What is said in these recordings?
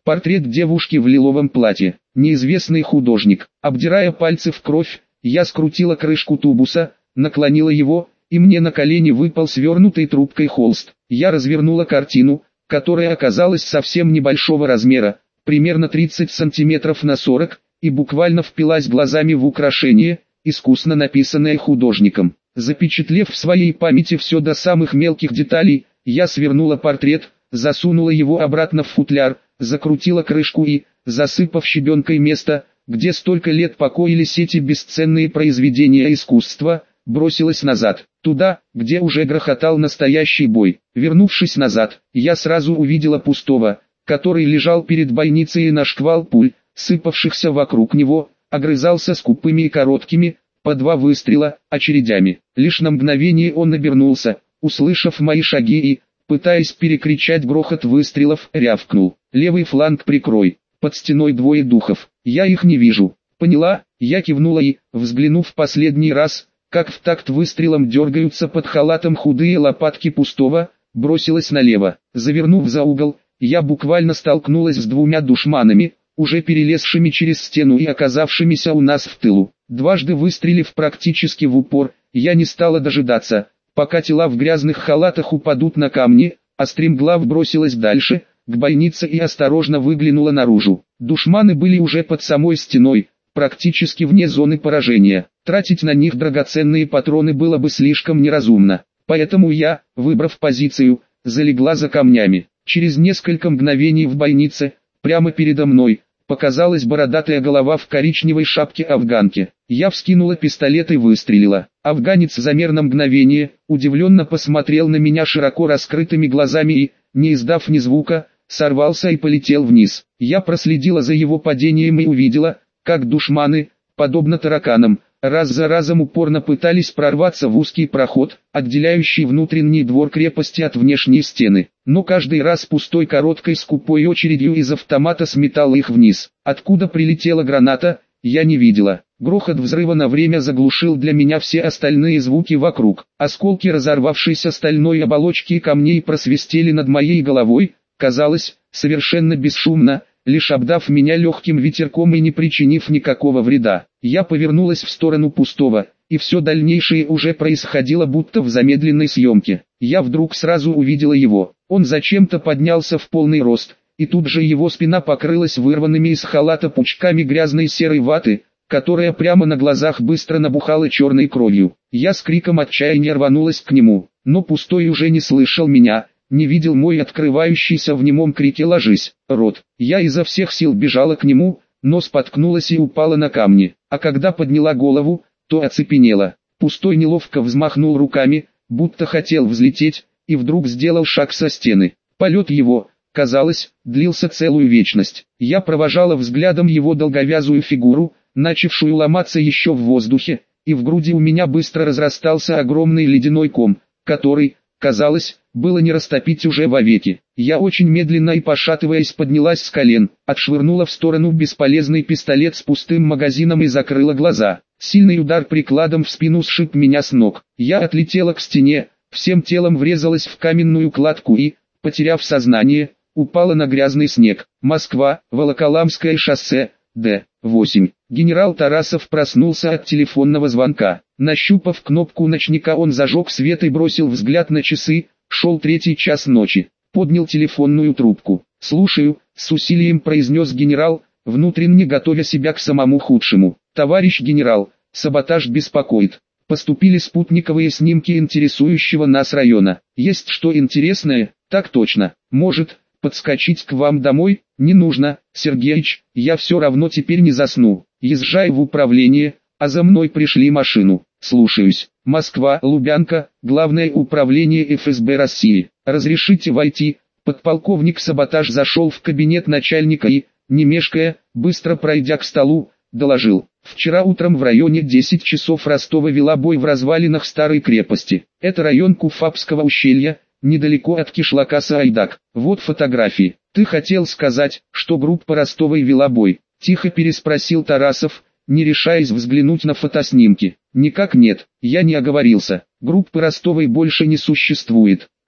Портрет девушки в лиловом платье. Неизвестный художник. Обдирая пальцы в кровь, я скрутила крышку тубуса, наклонила его, и мне на колени выпал свернутый трубкой холст. Я развернула картину, которая оказалась совсем небольшого размера, примерно 30 сантиметров на 40, и буквально впилась глазами в украшение, искусно написанное художником. Запечатлев в своей памяти все до самых мелких деталей, я свернула портрет, засунула его обратно в футляр, закрутила крышку и, засыпав щебенкой место, где столько лет покоились эти бесценные произведения искусства, бросилась назад, туда, где уже грохотал настоящий бой. Вернувшись назад, я сразу увидела Пустого, который лежал перед бойницей и на шквал пуль, сыпавшихся вокруг него, огрызался скупыми и короткими, по 2 выстрела, очередями. Лишь на мгновение он обернулся, услышав мои шаги и, пытаясь перекричать грохот выстрелов, рявкнул: «Левый фланг прикрой, под стеной 2 духов, я их не вижу». «Поняла», я кивнула и, взглянув последний раз, как в такт выстрелом дергаются под халатом худые лопатки Пустого, бросилась налево. Завернув за угол, я буквально столкнулась с 2 душманами, уже перелезшими через стену и оказавшимися у нас в тылу. Дважды выстрелив практически в упор, я не стала дожидаться, пока тела в грязных халатах упадут на камни, а стремглав бросилась дальше, к бойнице и осторожно выглянула наружу. Душманы были уже под самой стеной, практически вне зоны поражения. Тратить на них драгоценные патроны было бы слишком неразумно, поэтому я, выбрав позицию, залегла за камнями. Через несколько мгновений в бойнице, прямо передо мной, показалась бородатая голова в коричневой шапке афганки. Я вскинула пистолет и выстрелила. Афганец замер на мгновение, удивленно посмотрел на меня широко раскрытыми глазами и, не издав ни звука, сорвался и полетел вниз. Я проследила за его падением и увидела, как душманы, подобно тараканам, раз за разом упорно пытались прорваться в узкий проход, отделяющий внутренний двор крепости от внешней стены. Но каждый раз Пустой короткой скупой очередью из автомата сметал их вниз. Откуда прилетела граната, я не видела. Грохот взрыва на время заглушил для меня все остальные звуки вокруг. Осколки разорвавшейся стальной оболочки и камней просвистели над моей головой, казалось, совершенно бесшумно, лишь обдав меня легким ветерком и не причинив никакого вреда. Я повернулась в сторону Пустого, и все дальнейшее уже происходило будто в замедленной съемке. Я вдруг сразу увидела его. Он зачем-то поднялся в полный рост, и тут же его спина покрылась вырванными из халата пучками грязной серой ваты, которая прямо на глазах быстро набухала черной кровью. Я с криком отчаяния рванулась к нему, но Пустой уже не слышал меня, не видел мой открывающийся в немом крике «Ложись, рот!». Я изо всех сил бежала к нему, но споткнулась и упала на камни, а когда подняла голову, то оцепенела. Пустой неловко взмахнул руками, будто хотел взлететь, и вдруг сделал шаг со стены. Полет его, казалось, длился целую вечность. Я провожала взглядом его долговязую фигуру, начавшую ломаться еще в воздухе, и в груди у меня быстро разрастался огромный ледяной ком, который, казалось, было не растопить уже вовеки. Я очень медленно и пошатываясь поднялась с колен, отшвырнула в сторону бесполезный пистолет с пустым магазином и закрыла глаза. Сильный удар прикладом в спину сшиб меня с ног. Я отлетела к стене, всем телом врезалась в каменную кладку и, потеряв сознание, упала на грязный снег. Москва, Волоколамское шоссе, Д-8. Генерал Тарасов проснулся от телефонного звонка. Нащупав кнопку ночника, он зажег свет и бросил взгляд на часы. Шел 3-й час ночи. Поднял телефонную трубку. «Слушаю», — с усилием произнес генерал, внутренне готовя себя к самому худшему. «Товарищ генерал, саботаж беспокоит. Поступили спутниковые снимки интересующего нас района. Есть что интересное?» «Так точно. Может, подскочить к вам домой?» «Не нужно, Сергеич, я все равно теперь не засну. Езжай в управление, а за мной пришли машину». «Слушаюсь. Москва, Лубянка, Главное управление ФСБ России. Разрешите войти?» Подполковник Саботаж зашел в кабинет начальника и, не мешкая, быстро пройдя к столу, доложил. «Вчера утром в районе 10 часов Ростова вела бой в развалинах старой крепости. Это район Куфапского ущелья, недалеко от кишлака Саайдак. Вот фотографии». «Ты хотел сказать, что группа Ростовой вела бой?» — тихо переспросил Тарасов, не решаясь взглянуть на фотоснимки. «Никак нет, я не оговорился. Группы Ростовой больше не существует.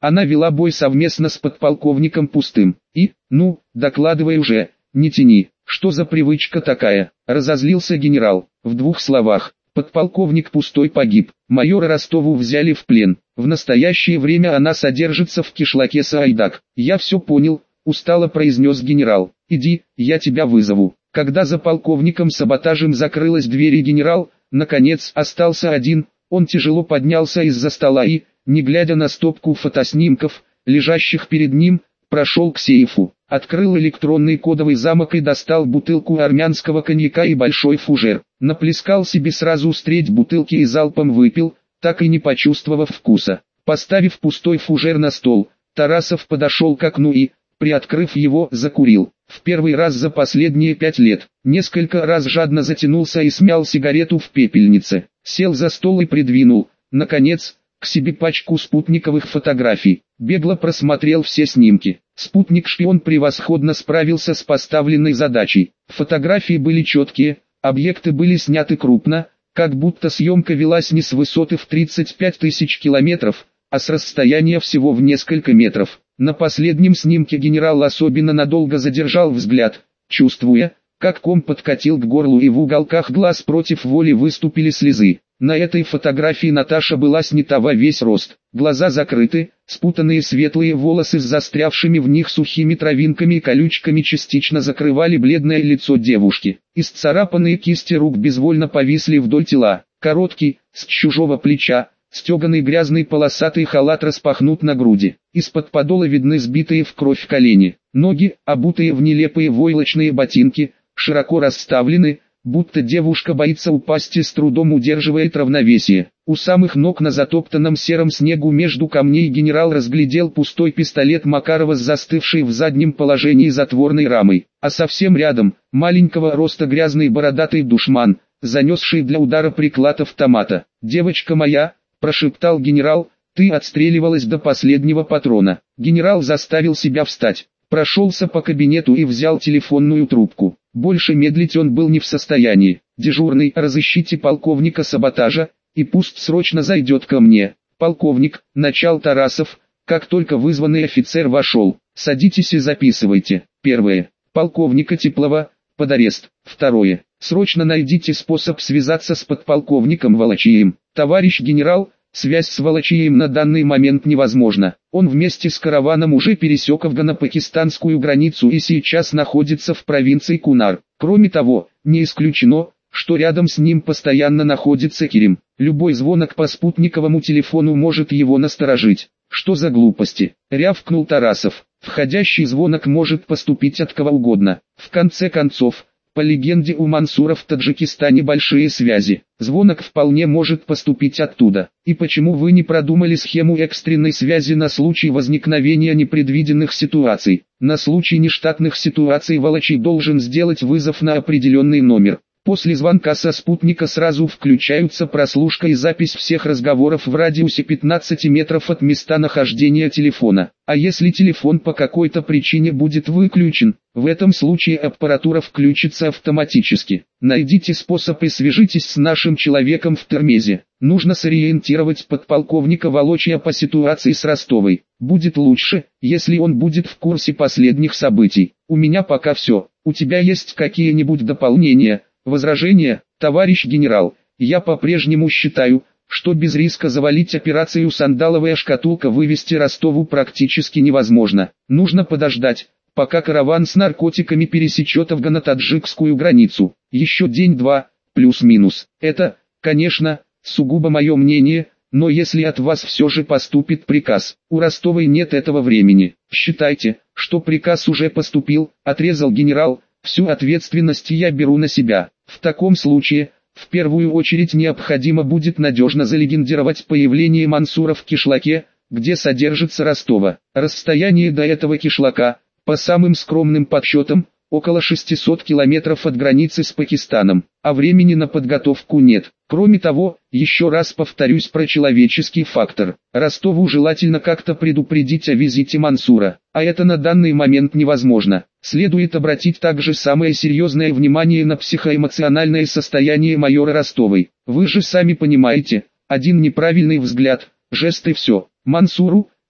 Она вела бой совместно с подполковником Пустым. Ну, докладывай уже, не тяни, что за привычка такая, разозлился генерал. В 2 словах, подполковник Пустой погиб, майора Ростову взяли в плен. В настоящее время она содержится в кишлаке Саайдак. Я все понял, устало произнес генерал. Иди, я тебя вызову. Когда за полковником саботажем закрылась дверь и генерал, наконец, остался один, он тяжело поднялся из-за стола и, не глядя на стопку фотоснимков, лежащих перед ним, прошел к сейфу, открыл электронный кодовый замок и достал бутылку армянского коньяка и большой фужер. Наплескал себе сразу с треть бутылки и залпом выпил, так и не почувствовав вкуса. Поставив пустой фужер на стол, Тарасов подошел к окну и, приоткрыв его, закурил. В первый раз за последние 5 лет. Несколько раз жадно затянулся и смял сигарету в пепельнице. Сел за стол и придвинул, наконец, к себе пачку спутниковых фотографий. Бегло просмотрел все снимки. Спутник-шпион превосходно справился с поставленной задачей. Фотографии были четкие, объекты были сняты крупно, как будто съемка велась не с высоты в 35 тысяч километров, а с расстояния всего в несколько метров. На последнем снимке генерал особенно надолго задержал взгляд, чувствуя, как ком подкатил к горлу и в уголках глаз против воли выступили слезы. На этой фотографии Наташа была снята во весь рост, глаза закрыты, спутанные светлые волосы с застрявшими в них сухими травинками и колючками частично закрывали бледное лицо девушки. Исцарапанные кисти рук безвольно повисли вдоль тела, короткий, с чужого плеча, стеганый грязный полосатый халат распахнут на груди. Из-под подола видны сбитые в кровь колени. Ноги, обутые в нелепые войлочные ботинки, широко расставлены, будто девушка боится упасть и с трудом удерживает равновесие. У самых ног на затоптанном сером снегу между камней генерал разглядел пустой пистолет Макарова с застывшей в заднем положении затворной рамой. А совсем рядом, маленького роста грязный бородатый душман, занесший для удара приклад автомата. «Девочка моя», прошептал генерал, ты отстреливалась до последнего патрона. Генерал заставил себя встать, прошелся по кабинету и взял телефонную трубку. Больше медлить он был не в состоянии. Дежурный, разыщите полковника саботажа, и пусть срочно зайдет ко мне. Полковник, начал Тарасов, как только вызванный офицер вошел. Садитесь и записывайте. Первое. Полковника Теплова, под арест. Второе. Срочно найдите способ связаться с подполковником Волочием. Товарищ генерал, связь с Волочием на данный момент невозможна. Он вместе с караваном уже пересек афгано-пакистанскую границу и сейчас находится в провинции Кунар. Кроме того, не исключено, что рядом с ним постоянно находится Керим. Любой звонок по спутниковому телефону может его насторожить. Что за глупости? Рявкнул Тарасов. Входящий звонок может поступить от кого угодно. В конце концов, по легенде у Мансура в Таджикистане большие связи. Звонок вполне может поступить оттуда. И почему вы не продумали схему экстренной связи на случай возникновения непредвиденных ситуаций? На случай нештатных ситуаций Волочий должен сделать вызов на определенный номер. После звонка со спутника сразу включаются прослушка и запись всех разговоров в радиусе 15 метров от места нахождения телефона. А если телефон по какой-то причине будет выключен, в этом случае аппаратура включится автоматически. Найдите способ и свяжитесь с нашим человеком в Термезе. Нужно сориентировать подполковника Волочия по ситуации с Ростовой. Будет лучше, если он будет в курсе последних событий. У меня пока все. У тебя есть какие-нибудь дополнения? Возражение, товарищ генерал, я по-прежнему считаю, что без риска завалить операцию «Сандаловая шкатулка» вывести Ростову практически невозможно. Нужно подождать, пока караван с наркотиками пересечет афгано-таджикскую границу. Еще день-два, плюс-минус. Это, конечно, сугубо мое мнение, но если от вас все же поступит приказ, у Ростовой нет этого времени. Считайте, что приказ уже поступил, отрезал генерал. Всю ответственность я беру на себя. В таком случае, в первую очередь необходимо будет надежно залегендировать появление Мансура в кишлаке, где содержится Ростова. Расстояние до этого кишлака, по самым скромным подсчетам, около 600 километров от границы с Пакистаном, а времени на подготовку нет. Кроме того, еще раз повторюсь про человеческий фактор. Ростову желательно как-то предупредить о визите Мансура, а это на данный момент невозможно. Следует обратить также самое серьезное внимание на психоэмоциональное состояние майора Ростовой. Вы же сами понимаете, один неправильный взгляд, жест и все. Мансуру,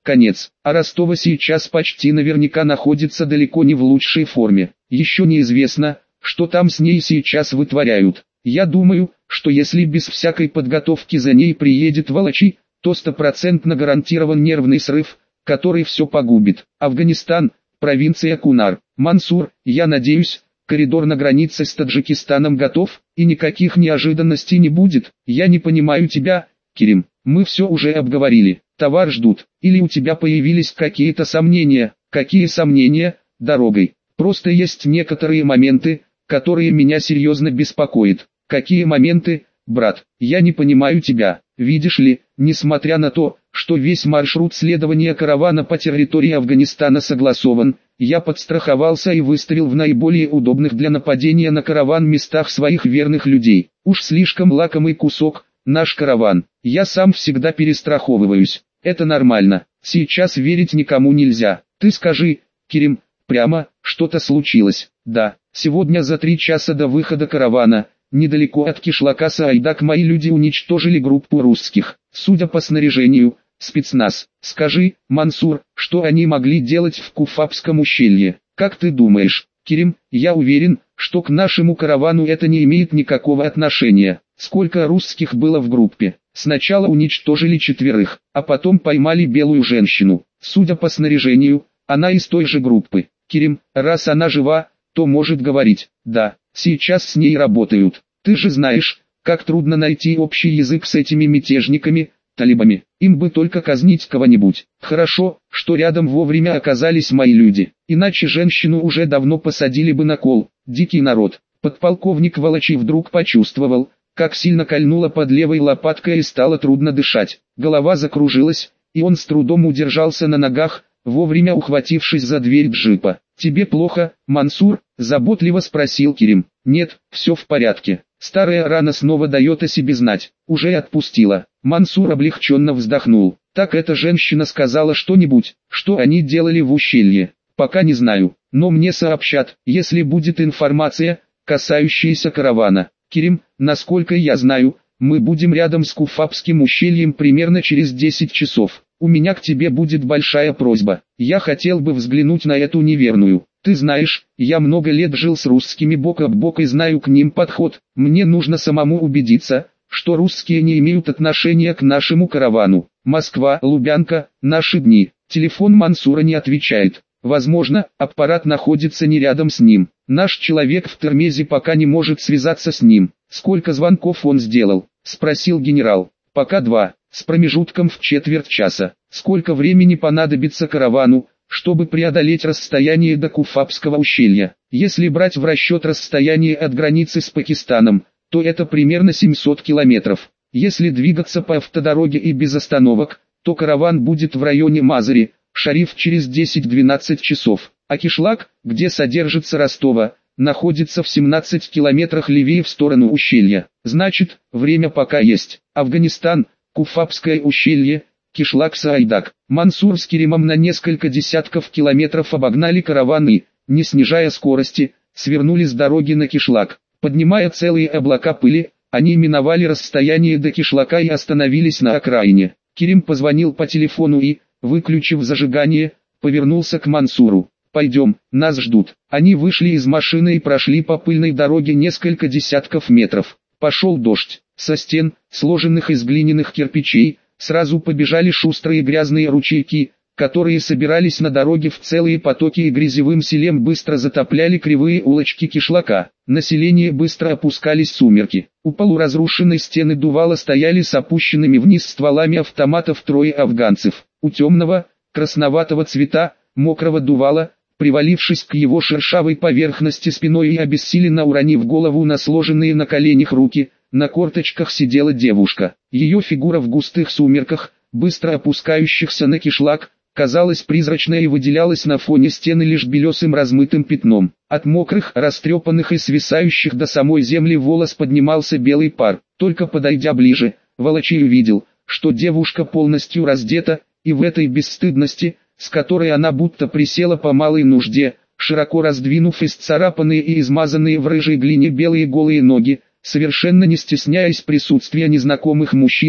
конец. А Ростова сейчас почти наверняка находится далеко не в лучшей форме. Еще неизвестно, что там с ней сейчас вытворяют. Я думаю, что если без всякой подготовки за ней приедет Волочи, то стопроцентно гарантирован нервный срыв, который все погубит. Афганистан, провинция Кунар. Мансур, я надеюсь, коридор на границе с Таджикистаном готов, и никаких неожиданностей не будет. Я не понимаю тебя, Керим. Мы все уже обговорили. Товар ждут. Или у тебя появились какие-то сомнения? Какие сомнения? Дорогой. Просто есть некоторые моменты, которые меня серьезно беспокоят. Какие моменты, брат? Я не понимаю тебя. Видишь ли, несмотря на то, что весь маршрут следования каравана по территории Афганистана согласован, я подстраховался и выставил в наиболее удобных для нападения на караван местах своих верных людей. Уж слишком лакомый кусок, наш караван. Я сам всегда перестраховываюсь. Это нормально. Сейчас верить никому нельзя. Ты скажи, Керим, прямо, что-то случилось. Да, сегодня за 3 часа до выхода каравана, недалеко от кишлака Саайдак мои люди уничтожили группу русских. Судя по снаряжению, спецназ. Скажи, Мансур, что они могли делать в Куфабском ущелье? Как ты думаешь, Керим? Я уверен, что к нашему каравану это не имеет никакого отношения. Сколько русских было в группе? Сначала уничтожили 4, а потом поймали белую женщину. Судя по снаряжению, она из той же группы. Керим, раз она жива, то может говорить. Да, сейчас с ней работают. Ты же знаешь, как трудно найти общий язык с этими мятежниками, талибами. Им бы только казнить кого-нибудь. Хорошо, что рядом вовремя оказались мои люди. Иначе женщину уже давно посадили бы на кол. Дикий народ. Подполковник Волочи вдруг почувствовал, как сильно кольнуло под левой лопаткой и стало трудно дышать. Голова закружилась, и он с трудом удержался на ногах, вовремя ухватившись за дверь джипа. «Тебе плохо, Мансур?» – заботливо спросил Керим. «Нет, все в порядке. Старая рана снова дает о себе знать. Уже отпустила». Мансур облегченно вздохнул. «Так эта женщина сказала что-нибудь, что они делали в ущелье?» «Пока не знаю, но мне сообщат, если будет информация, касающаяся каравана». «Керим, насколько я знаю, мы будем рядом с Куфабским ущельем примерно через 10 часов. У меня к тебе будет большая просьба. Я хотел бы взглянуть на эту неверную. Ты знаешь, я много лет жил с русскими бок о бок и знаю к ним подход. Мне нужно самому убедиться, что русские не имеют отношения к нашему каравану. Москва, Лубянка, наши дни». Телефон Мансура не отвечает. Возможно, аппарат находится не рядом с ним. Наш человек в Термезе пока не может связаться с ним. «Сколько звонков он сделал?» – спросил генерал. «Пока 2, с промежутком в четверть часа». «Сколько времени понадобится каравану, чтобы преодолеть расстояние до Куфабского ущелья?» «Если брать в расчет расстояние от границы с Пакистаном, то это примерно 700 километров. Если двигаться по автодороге и без остановок, то караван будет в районе Мазари, Шариф через 10-12 часов, а Кишлак, где содержится Ростова, находится в 17 километрах левее в сторону ущелья. Значит, время пока есть. Афганистан, Куфабское ущелье, Кишлак Саайдак. Мансур с Керимом на несколько десятков километров обогнали караван и, не снижая скорости, свернули с дороги на Кишлак. Поднимая целые облака пыли, они миновали расстояние до Кишлака и остановились на окраине. Керим позвонил по телефону и, выключив зажигание, повернулся к Мансуру. «Пойдем, нас ждут». Они вышли из машины и прошли по пыльной дороге несколько десятков метров. Пошел дождь. Со стен, сложенных из глиняных кирпичей, сразу побежали шустрые грязные ручейки, которые собирались на дороге в целые потоки и грязевым селем быстро затопляли кривые улочки Кишлака. Население быстро опускались сумерки. У полуразрушенной стены дувала стояли с опущенными вниз стволами автоматов 3 афганцев. У темного, красноватого цвета, мокрого дувала, привалившись к его шершавой поверхности спиной и обессиленно уронив голову на сложенные на коленях руки, на корточках сидела девушка. Ее фигура в густых сумерках, быстро опускающихся на Кишлак, казалась призрачной и выделялась на фоне стены лишь белесым размытым пятном. От мокрых, растрепанных и свисающих до самой земли волос поднимался белый пар. Только подойдя ближе, Волочи увидел, что девушка полностью раздета, и в этой бесстыдности, с которой она будто присела по малой нужде, широко раздвинув исцарапанные и измазанные в рыжей глине белые голые ноги, совершенно не стесняясь присутствия незнакомых мужчин,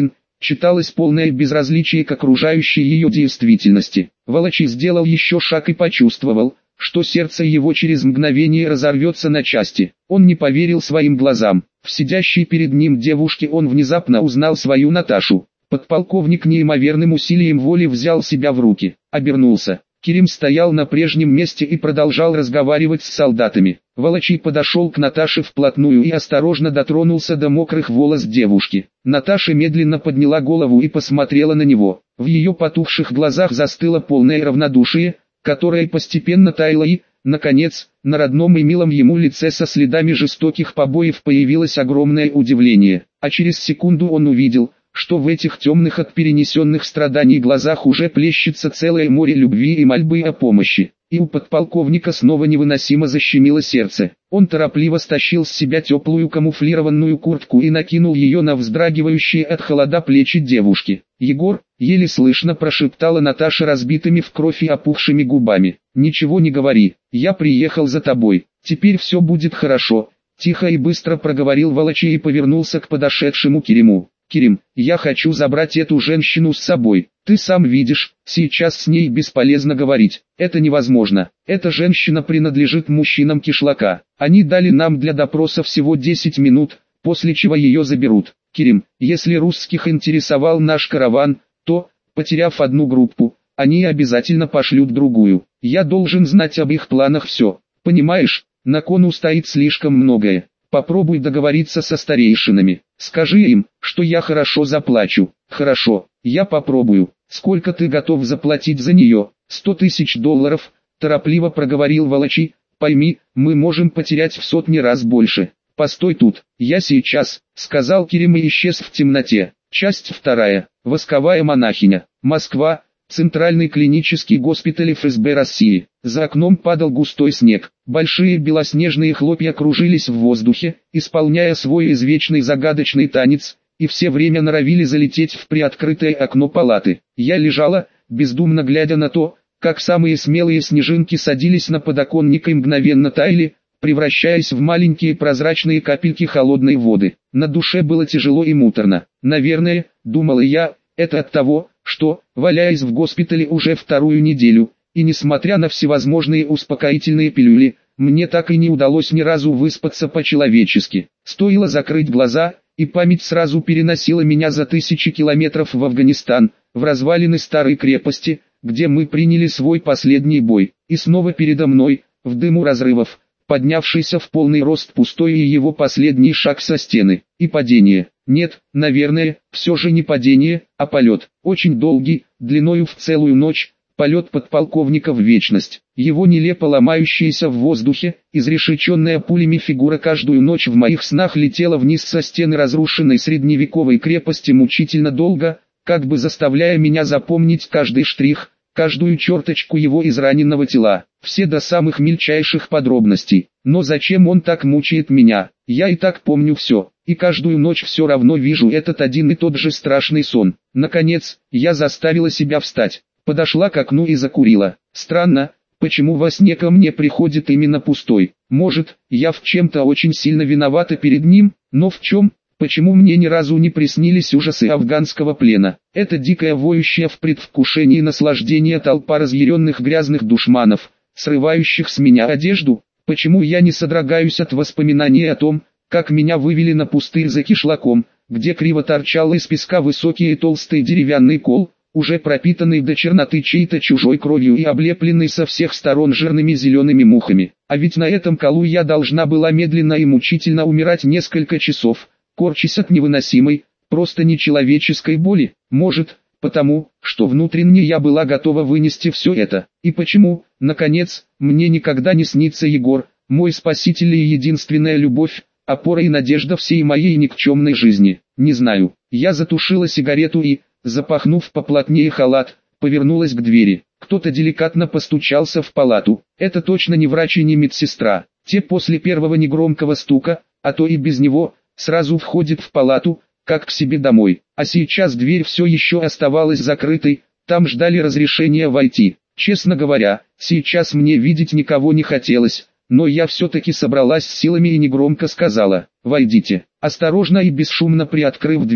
читалось полное безразличие к окружающей ее действительности. Волочи сделал еще шаг и почувствовал, что сердце его через мгновение разорвется на части. Он не поверил своим глазам. В сидящей перед ним девушке он внезапно узнал свою Наташу. Подполковник неимоверным усилием воли взял себя в руки, обернулся. Керим стоял на прежнем месте и продолжал разговаривать с солдатами. Волочи подошел к Наташе вплотную и осторожно дотронулся до мокрых волос девушки. Наташа медленно подняла голову и посмотрела на него. В ее потухших глазах застыло полное равнодушие, которое постепенно таяло и, наконец, на родном и милом ему лице со следами жестоких побоев появилось огромное удивление. А через секунду он увидел, что в этих темных от перенесенных страданий глазах уже плещется целое море любви и мольбы о помощи. И у подполковника снова невыносимо защемило сердце. Он торопливо стащил с себя теплую камуфлированную куртку и накинул ее на вздрагивающие от холода плечи девушки. «Егор», — еле слышно прошептала Наташа разбитыми в кровь и опухшими губами. «Ничего не говори, я приехал за тобой, теперь все будет хорошо», — тихо и быстро проговорил Волочи и повернулся к подошедшему Кериму. «Керим, я хочу забрать эту женщину с собой. Ты сам видишь, сейчас с ней бесполезно говорить. Это невозможно. Эта женщина принадлежит мужчинам кишлака. Они дали нам для допроса всего 10 минут, после чего ее заберут. Керим, если русских интересовал наш караван, то, потеряв одну группу, они обязательно пошлют другую. Я должен знать об их планах все. Понимаешь, на кону стоит слишком многое. Попробуй договориться со старейшинами. Скажи им, что я хорошо заплачу». «Хорошо, я попробую. Сколько ты готов заплатить за нее?» $100 000, торопливо проговорил Волочи. «Пойми, мы можем потерять в сотни раз больше». «Постой тут, я сейчас», — сказал Керим и исчез в темноте. Часть 2. Восковая монахиня. Москва. Центральный клинический госпиталь ФСБ России. За окном падал густой снег. Большие белоснежные хлопья кружились в воздухе, исполняя свой извечный загадочный танец, и все время норовили залететь в приоткрытое окно палаты. Я лежала, бездумно глядя на то, как самые смелые снежинки садились на подоконник и мгновенно таяли, превращаясь в маленькие прозрачные капельки холодной воды. На душе было тяжело и муторно. Наверное, думала я, это от того, что, валяясь в госпитале уже вторую неделю, и несмотря на всевозможные успокоительные пилюли, мне так и не удалось ни разу выспаться по-человечески. Стоило закрыть глаза, и память сразу переносила меня за тысячи километров в Афганистан, в развалины старой крепости, где мы приняли свой последний бой. И снова передо мной, в дыму разрывов, поднявшийся в полный рост пустой и его последний шаг со стены. И падение. Нет, наверное, все же не падение, а полет. Очень долгий, длиною в целую ночь. Полет подполковника в вечность. Его нелепо ломающаяся в воздухе, изрешеченная пулями фигура каждую ночь в моих снах летела вниз со стены разрушенной средневековой крепости мучительно долго, как бы заставляя меня запомнить каждый штрих, каждую черточку его израненного тела, все до самых мельчайших подробностей. Но зачем он так мучает меня? Я и так помню все, и каждую ночь все равно вижу этот один и тот же страшный сон. Наконец, я заставила себя встать. Подошла к окну и закурила. Странно, почему во сне ко мне приходит именно пустой. Может, я в чем-то очень сильно виновата перед ним, но в чем? Почему мне ни разу не приснились ужасы афганского плена? Это дикая воющая в предвкушении наслаждения толпа разъяренных грязных душманов, срывающих с меня одежду. Почему я не содрогаюсь от воспоминаний о том, как меня вывели на пустырь за кишлаком, где криво торчал из песка высокий и толстый деревянный кол, уже пропитанный до черноты чьей-то чужой кровью и облепленный со всех сторон жирными зелеными мухами. А ведь на этом колу я должна была медленно и мучительно умирать несколько часов, корчась от невыносимой, просто нечеловеческой боли. Может, потому, что внутренне я была готова вынести все это. И почему, наконец, мне никогда не снится Егор, мой спаситель и единственная любовь, опора и надежда всей моей никчемной жизни. Не знаю. Я затушила сигарету и, запахнув поплотнее халат, повернулась к двери. Кто-то деликатно постучался в палату. Это точно не врач и не медсестра. Те после первого негромкого стука, а то и без него, сразу входят в палату, как к себе домой. А сейчас дверь все еще оставалась закрытой, там ждали разрешения войти. Честно говоря, сейчас мне видеть никого не хотелось, но я все-таки собралась с силами и негромко сказала: «Войдите». Осторожно и бесшумно приоткрыв дверь,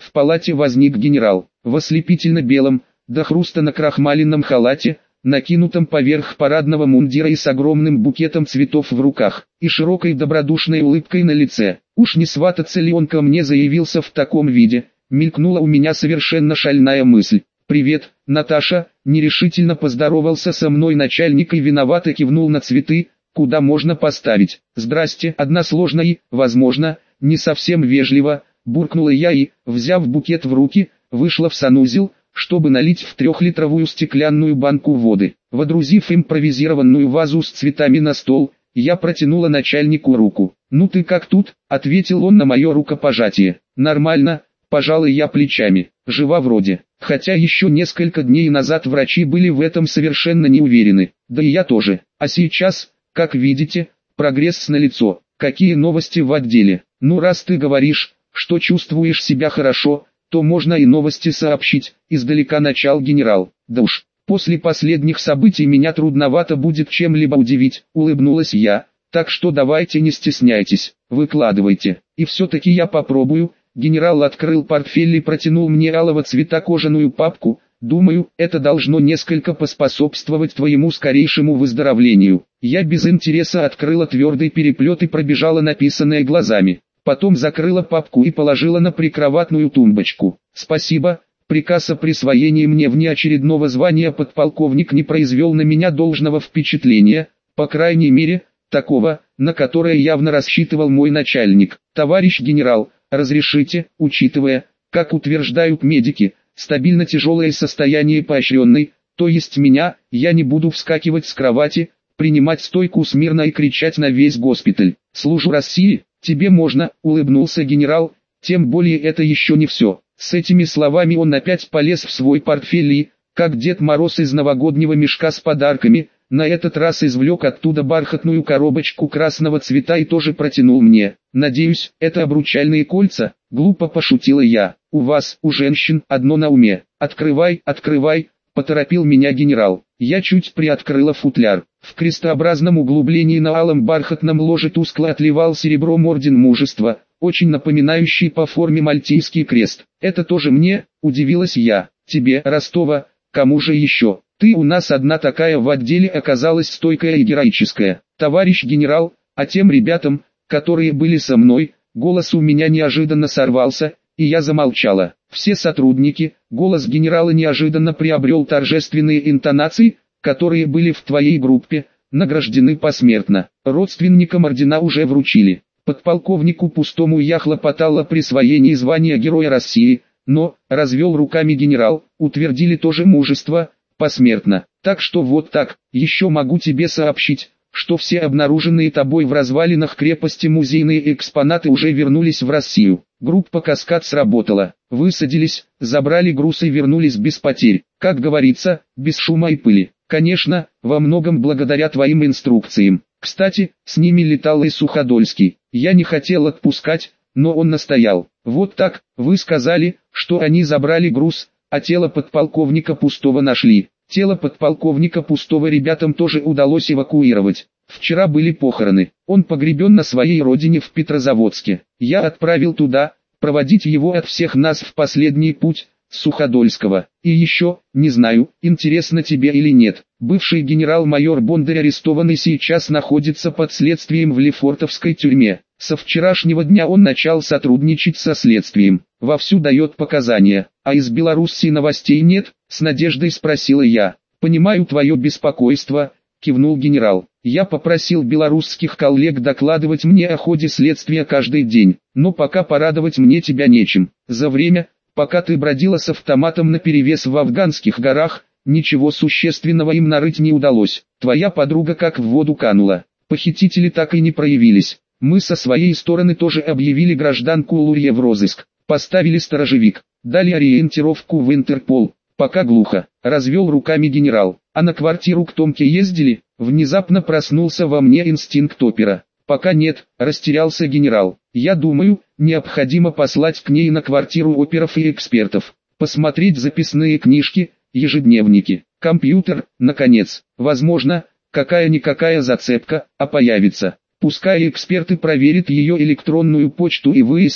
В палате возник генерал, в ослепительно белом, до хруста накрахмаленном халате, накинутом поверх парадного мундира и с огромным букетом цветов в руках, и широкой добродушной улыбкой на лице. Уж не свататься ли он ко мне заявился в таком виде, мелькнула у меня совершенно шальная мысль. «Привет, Наташа», нерешительно поздоровался со мной начальник и виновато кивнул на цветы, куда можно поставить. «Здрасте», односложно и, возможно, не совсем вежливо, буркнула я и, взяв букет в руки, вышла в санузел, чтобы налить в 3-литровую стеклянную банку воды. Водрузив импровизированную вазу с цветами на стол, я протянула начальнику руку. «Ну ты как тут?» — ответил он на мое рукопожатие. «Нормально», — пожалуй я плечами. «Жива вроде». Хотя еще несколько дней назад врачи были в этом совершенно не уверены. Да и я тоже. А сейчас, как видите, прогресс налицо. Какие новости в отделе? Ну раз ты говоришь, что чувствуешь себя хорошо, то можно и новости сообщить, издалека начал генерал. Да уж, после последних событий меня трудновато будет чем-либо удивить, улыбнулась я, так что давайте не стесняйтесь, выкладывайте. И все-таки я попробую. Генерал открыл портфель и протянул мне алого цвета кожаную папку. Думаю, это должно несколько поспособствовать твоему скорейшему выздоровлению. Я без интереса открыла твердый переплет и пробежала написанное глазами. Потом закрыла папку и положила на прикроватную тумбочку. Спасибо, приказ о присвоении мне внеочередного звания подполковник не произвел на меня должного впечатления, по крайней мере, такого, на которое явно рассчитывал мой начальник. Товарищ генерал, разрешите, учитывая, как утверждают медики, стабильно тяжелое состояние поощренной, то есть меня, я не буду вскакивать с кровати, принимать стойку смирно и кричать на весь госпиталь. Служу России, тебе можно, улыбнулся генерал, тем более это еще не все. С этими словами он опять полез в свой портфель и, как Дед Мороз из новогоднего мешка с подарками, на этот раз извлек оттуда бархатную коробочку красного цвета и тоже протянул мне. «Надеюсь, это обручальные кольца?» — глупо пошутила я. «У вас, у женщин, одно на уме. Открывай, открывай!» — поторопил меня генерал. Я чуть приоткрыла футляр. В крестообразном углублении на алом бархатном ложе тускло отливал серебром орден мужества, очень напоминающий по форме мальтийский крест. «Это тоже мне?» — удивилась я. «Тебе, Ростова, кому же еще? Ты у нас одна такая в отделе оказалась стойкая и героическая. Товарищ генерал, а тем ребятам, которые были со мной, голос у меня неожиданно сорвался, и я замолчала. Все сотрудники, голос генерала неожиданно приобрел торжественные интонации, которые были в твоей группе, награждены посмертно. Родственникам ордена уже вручили. Подполковнику Пустому я хлопотал о присвоении звания Героя России, но, развел руками генерал, утвердили тоже мужество, посмертно. Так что вот так, еще могу тебе сообщить, что все обнаруженные тобой в развалинах крепости музейные экспонаты уже вернулись в Россию. Группа «Каскад» сработала, высадились, забрали груз и вернулись без потерь, как говорится, без шума и пыли. Конечно, во многом благодаря твоим инструкциям. Кстати, с ними летал и Суходольский. Я не хотел отпускать, но он настоял. Вот так, вы сказали, что они забрали груз, а тело подполковника Пустого нашли. Тело подполковника Пустого ребятам тоже удалось эвакуировать. Вчера были похороны. Он погребен на своей родине в Петрозаводске. Я отправил туда, проводить его от всех нас в последний путь, Суходольского. И еще, не знаю, интересно тебе или нет, бывший генерал-майор Бондарь арестованный сейчас находится под следствием в Лефортовской тюрьме. Со вчерашнего дня он начал сотрудничать со следствием, вовсю дает показания. А из Белоруссии новостей нет? С надеждой спросила я. Понимаю твое беспокойство, кивнул генерал. Я попросил белорусских коллег докладывать мне о ходе следствия каждый день, но пока порадовать мне тебя нечем. За время, пока ты бродила с автоматом наперевес в афганских горах, ничего существенного им нарыть не удалось. Твоя подруга как в воду канула. Похитители так и не проявились. Мы со своей стороны тоже объявили гражданку Лурье в розыск. Поставили сторожевик. Дали ориентировку в Интерпол. Пока глухо. Развел руками генерал. А на квартиру к Томке ездили? Внезапно проснулся во мне инстинкт опера. Пока нет, растерялся генерал. Я думаю, необходимо послать к ней на квартиру оперов и экспертов. Посмотреть записные книжки, ежедневники, компьютер, наконец. Возможно, какая-никакая зацепка, а появится. Пускай эксперты проверят ее электронную почту и выяснит,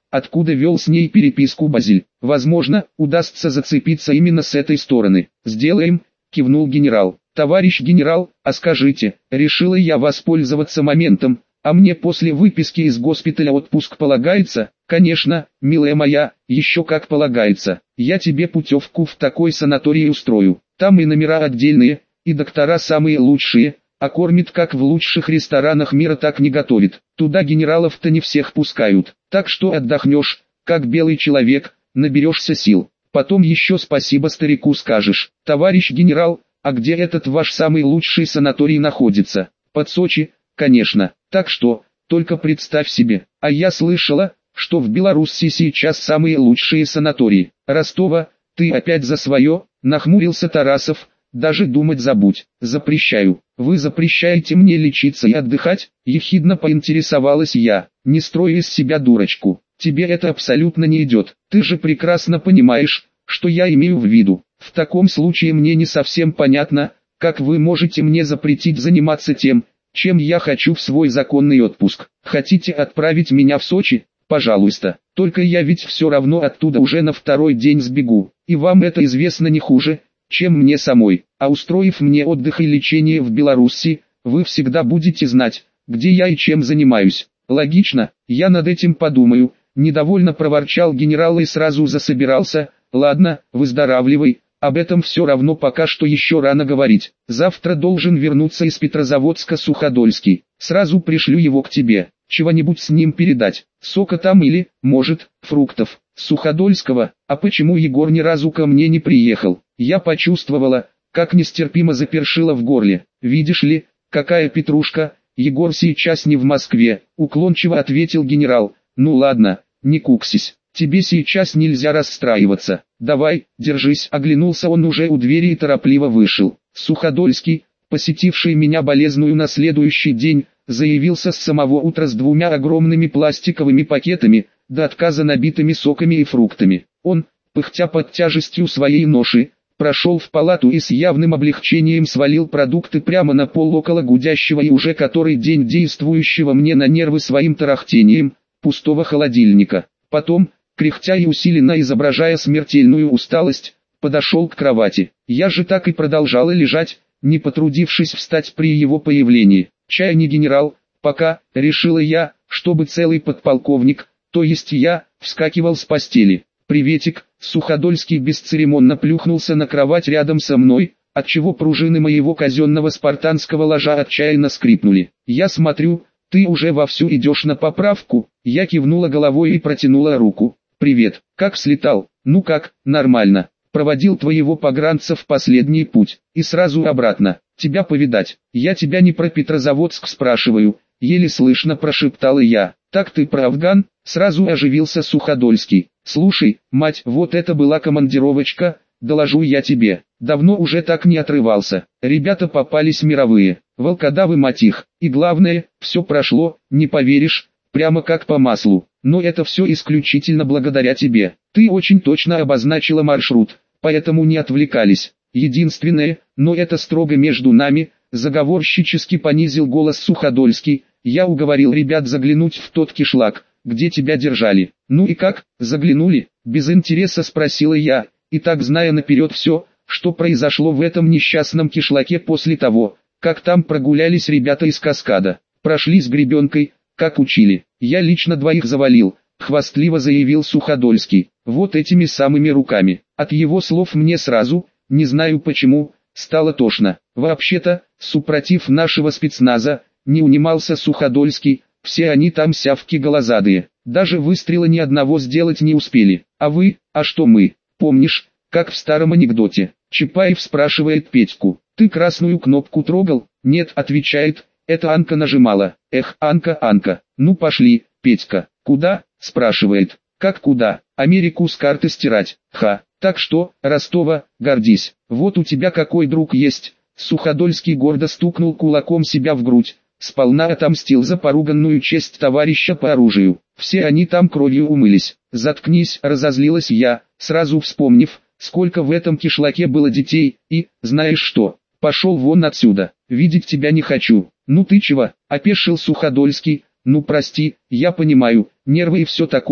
откуда вел с ней переписку Базиль. Возможно, удастся зацепиться именно с этой стороны. «Сделаем», — кивнул генерал. «Товарищ генерал, а скажите, решила я воспользоваться моментом, а мне после выписки из госпиталя отпуск полагается?» «Конечно, милая моя, еще как полагается. Я тебе путевку в такой санаторий устрою. Там и номера отдельные, и доктора самые лучшие, а кормит как в лучших ресторанах мира так не готовит. Туда генералов-то не всех пускают. Так что отдохнешь, как белый человек, наберешься сил. Потом еще спасибо старику скажешь. Товарищ генерал, а где этот ваш самый лучший санаторий находится?» «Под Сочи, конечно. Так что, только представь себе. А я слышала, что в Беларуси сейчас самые лучшие санатории. Ростова, ты опять за свое?» — нахмурился Тарасов. «Даже думать забудь. Запрещаю». «Вы запрещаете мне лечиться и отдыхать?» — ехидно поинтересовалась я. «Не строй из себя дурочку. Тебе это абсолютно не идет. Ты же прекрасно понимаешь, что я имею в виду. В таком случае мне не совсем понятно, как вы можете мне запретить заниматься тем, чем я хочу в свой законный отпуск. Хотите отправить меня в Сочи? Пожалуйста. Только я ведь все равно оттуда уже на второй день сбегу. И вам это известно не хуже, чем мне самой. А устроив мне отдых и лечение в Беларуси, вы всегда будете знать, где я и чем занимаюсь. Логично, я над этим подумаю». Недовольно проворчал генерал и сразу засобирался. «Ладно, выздоравливай, об этом все равно пока что еще рано говорить. Завтра должен вернуться из Петрозаводска Суходольский. Сразу пришлю его к тебе. Чего-нибудь с ним передать. Сока там или, может, фруктов. Суходольского. А почему Егор ни разу ко мне не приехал?» Я почувствовала, как нестерпимо запершило в горле. «Видишь ли, какая петрушка, Егор сейчас не в Москве», — уклончиво ответил генерал. «Ну ладно, не куксись. Тебе сейчас нельзя расстраиваться. Давай, держись». Оглянулся он уже у двери и торопливо вышел. Суходольский, посетивший меня болезную на следующий день, заявился с самого утра с 2 огромными пластиковыми пакетами, до отказа набитыми соками и фруктами. Он, пыхтя под тяжестью своей ноши, прошел в палату и с явным облегчением свалил продукты прямо на пол около гудящего и уже который день действующего мне на нервы своим тарахтением пустого холодильника. Потом, кряхтя и усиленно изображая смертельную усталость, подошел к кровати. Я же так и продолжала лежать, не потрудившись встать при его появлении. Чай не генерал, пока, решила я, чтобы целый подполковник, то есть я, вскакивал с постели. «Приветик», Суходольский бесцеремонно плюхнулся на кровать рядом со мной, отчего пружины моего казенного спартанского ложа отчаянно скрипнули. «Я смотрю, ты уже вовсю идешь на поправку». Я кивнула головой и протянула руку. «Привет, как слетал?» «Ну как, нормально. Проводил твоего погранца в последний путь, и сразу обратно. Тебя повидать». «Я тебя не про Петрозаводск спрашиваю», — еле слышно прошептала я. «Так ты про Афган?» — сразу оживился Суходольский. «Слушай, мать, вот это была командировочка, доложу я тебе. Давно уже так не отрывался. Ребята попались мировые, волкодавы мать их. И главное, все прошло, не поверишь, прямо как по маслу. Но это все исключительно благодаря тебе. Ты очень точно обозначила маршрут, поэтому не отвлекались. Единственное, но это строго между нами», — заговорщически понизил голос Суходольский. «Я уговорил ребят заглянуть в тот кишлак, где тебя держали». «Ну и как, заглянули?» — без интереса спросила я, и так зная наперед все, что произошло в этом несчастном кишлаке после того, как там прогулялись ребята из Каскада. «Прошли с гребенкой, как учили. Я лично 2 завалил», — хвастливо заявил Суходольский. «Вот этими самыми руками». От его слов мне сразу, не знаю почему, стало тошно. «Вообще-то, супротив нашего спецназа, не унимался Суходольский, все они там сявки голозадые. Даже выстрела ни одного сделать не успели. А вы, а что мы? Помнишь, как в старом анекдоте, Чапаев спрашивает Петьку: «Ты красную кнопку трогал?» «Нет», отвечает, «это Анка нажимала». «Эх, Анка, Анка, ну пошли, Петька». «Куда?» спрашивает. «Как куда? Америку с карты стирать». «Ха, так что, Ростова, гордись, вот у тебя какой друг есть». Суходольский гордо стукнул кулаком себя в грудь. Сполна отомстил за поруганную честь товарища по оружию. Все они там кровью умылись. «Заткнись», разозлилась я, сразу вспомнив, сколько в этом кишлаке было детей, и, знаешь что, пошел вон отсюда, видеть тебя не хочу. «Ну ты чего?» — опешил Суходольский. «Ну прости, я понимаю, нервы и все такое,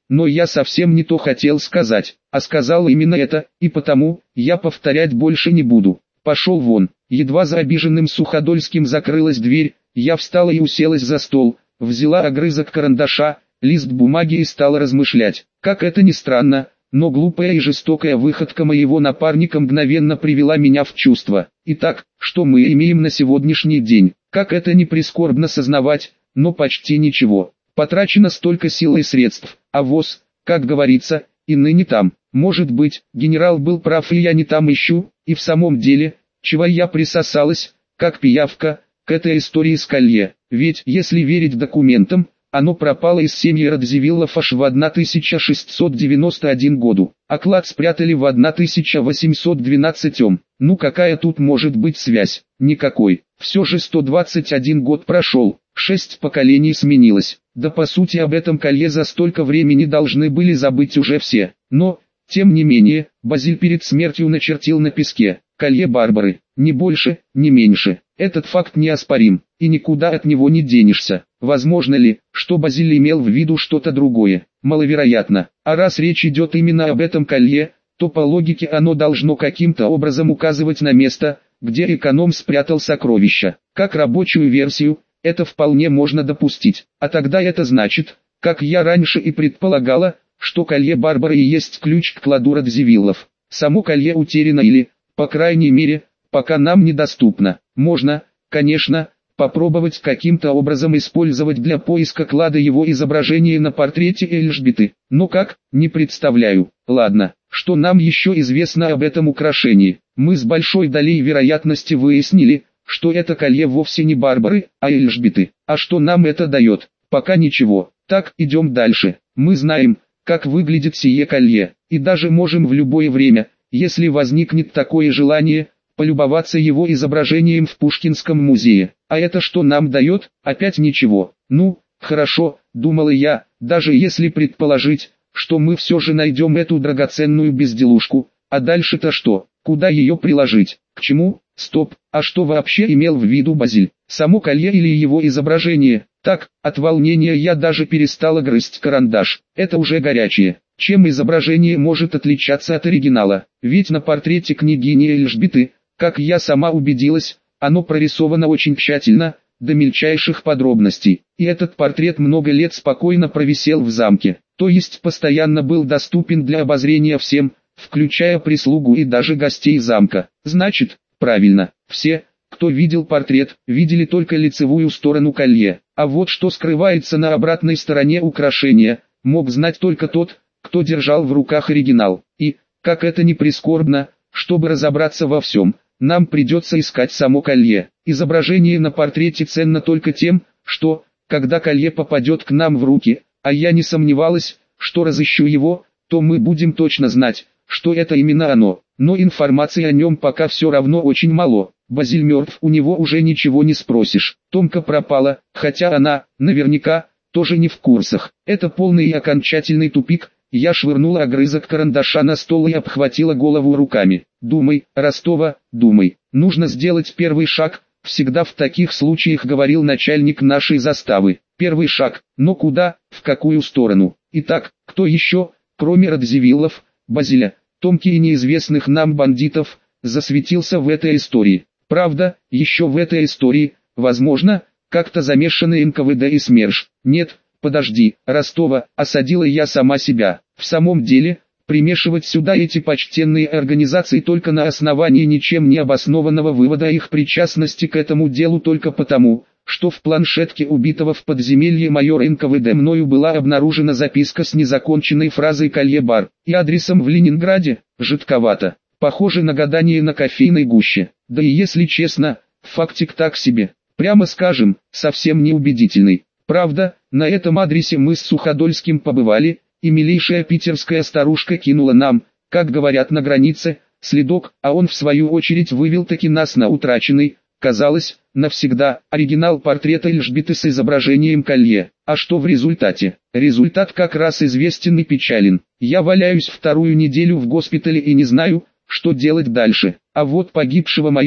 но я совсем не то хотел сказать, а сказал именно это, и потому, я повторять больше не буду. Пошел вон. Едва за обиженным Суходольским закрылась дверь, я встала и уселась за стол, взяла огрызок карандаша, лист бумаги и стала размышлять. Как это ни странно, но глупая и жестокая выходка моего напарника мгновенно привела меня в чувство. Итак, что мы имеем на сегодняшний день? Как это ни прискорбно сознавать, но почти ничего. Потрачено столько сил и средств, а ВОЗ, как говорится, и ныне там. Может быть, генерал был прав и я не там ищу, и в самом деле, чего я присосалась, как пиявка, к этой истории с колье. Ведь, если верить документам, оно пропало из семьи Радзивиллов аж в 1691 году, а клад спрятали в 1812. Ну какая тут может быть связь? Никакой. Все же 121 год прошел, 6 поколений сменилось. Да по сути об этом колье за столько времени должны были забыть уже все. Но, тем не менее, Базиль перед смертью начертил на песке: «Колье Барбары, ни больше, ни меньше». Этот факт неоспорим, и никуда от него не денешься. Возможно ли, что Базиль имел в виду что-то другое? Маловероятно. А раз речь идет именно об этом колье, то по логике оно должно каким-то образом указывать на место, где эконом спрятал сокровища. Как рабочую версию, это вполне можно допустить. А тогда это значит, как я раньше и предполагала, что колье Барбары и есть ключ к кладу Радзивиллов. Само колье утеряно или, по крайней мере, пока нам недоступно. Можно, конечно, попробовать каким-то образом использовать для поиска клада его изображение на портрете Эльжбеты. Но как, не представляю. Ладно, что нам еще известно об этом украшении? Мы с большой долей вероятности выяснили, что это колье вовсе не Барбары, а Эльжбеты. А что нам это дает? Пока ничего. Так, идем дальше. Мы знаем, как выглядит сие колье, и даже можем в любое время, если возникнет такое желание, полюбоваться его изображением в Пушкинском музее. А это что нам дает? Опять ничего. Ну, хорошо, думала я, даже если предположить, что мы все же найдем эту драгоценную безделушку, а дальше-то что? Куда ее приложить? К чему? Стоп, а что вообще имел в виду Базиль? Само колье или его изображение? Так, от волнения я даже перестала грызть карандаш. Это уже горячее. Чем изображение может отличаться от оригинала? Ведь на портрете княгини Эльжбеты, как я сама убедилась, оно прорисовано очень тщательно, до мельчайших подробностей. И этот портрет много лет спокойно провисел в замке, то есть постоянно был доступен для обозрения всем, включая прислугу и даже гостей замка. Значит, правильно, все, кто видел портрет, видели только лицевую сторону колье. А вот что скрывается на обратной стороне украшения, мог знать только тот, кто держал в руках оригинал. И, как это ни прискорбно, чтобы разобраться во всем, нам придется искать само колье. Изображение на портрете ценно только тем, что, когда колье попадет к нам в руки, а я не сомневалась, что разыщу его, то мы будем точно знать, что это именно оно. Но информации о нем пока все равно очень мало. Базиль мертв, у него уже ничего не спросишь. Томка пропала, хотя она, наверняка, тоже не в курсах. Это полный и окончательный тупик. Я швырнула огрызок карандаша на стол и обхватила голову руками. «Думай, Ростова, думай. Нужно сделать первый шаг», всегда в таких случаях говорил начальник нашей заставы. Первый шаг, но куда, в какую сторону? Итак, кто еще, кроме Радзивиллов, Базиля, Томки и неизвестных нам бандитов, засветился в этой истории? Правда, еще в этой истории, возможно, как-то замешаны НКВД и СМЕРШ. Нет, подожди, Ростова, осадила я сама себя. В самом деле, примешивать сюда эти почтенные организации только на основании ничем не обоснованного вывода их причастности к этому делу только потому, что в планшетке убитого в подземелье майора НКВД мною была обнаружена записка с незаконченной фразой «Колье Бар» и адресом в Ленинграде, жидковато. Похоже на гадание на кофейной гуще. Да и если честно, фактик так себе. Прямо скажем, совсем неубедительный. Правда, на этом адресе мы с Суходольским побывали, и милейшая питерская старушка кинула нам, как говорят на границе, следок, а он в свою очередь вывел таки нас на утраченный, казалось, навсегда, оригинал портрета Эльжбеты с изображением колье. А что в результате? Результат как раз известен и печален. Я валяюсь вторую неделю в госпитале и не знаю, что делать дальше. А вот погибшего майора,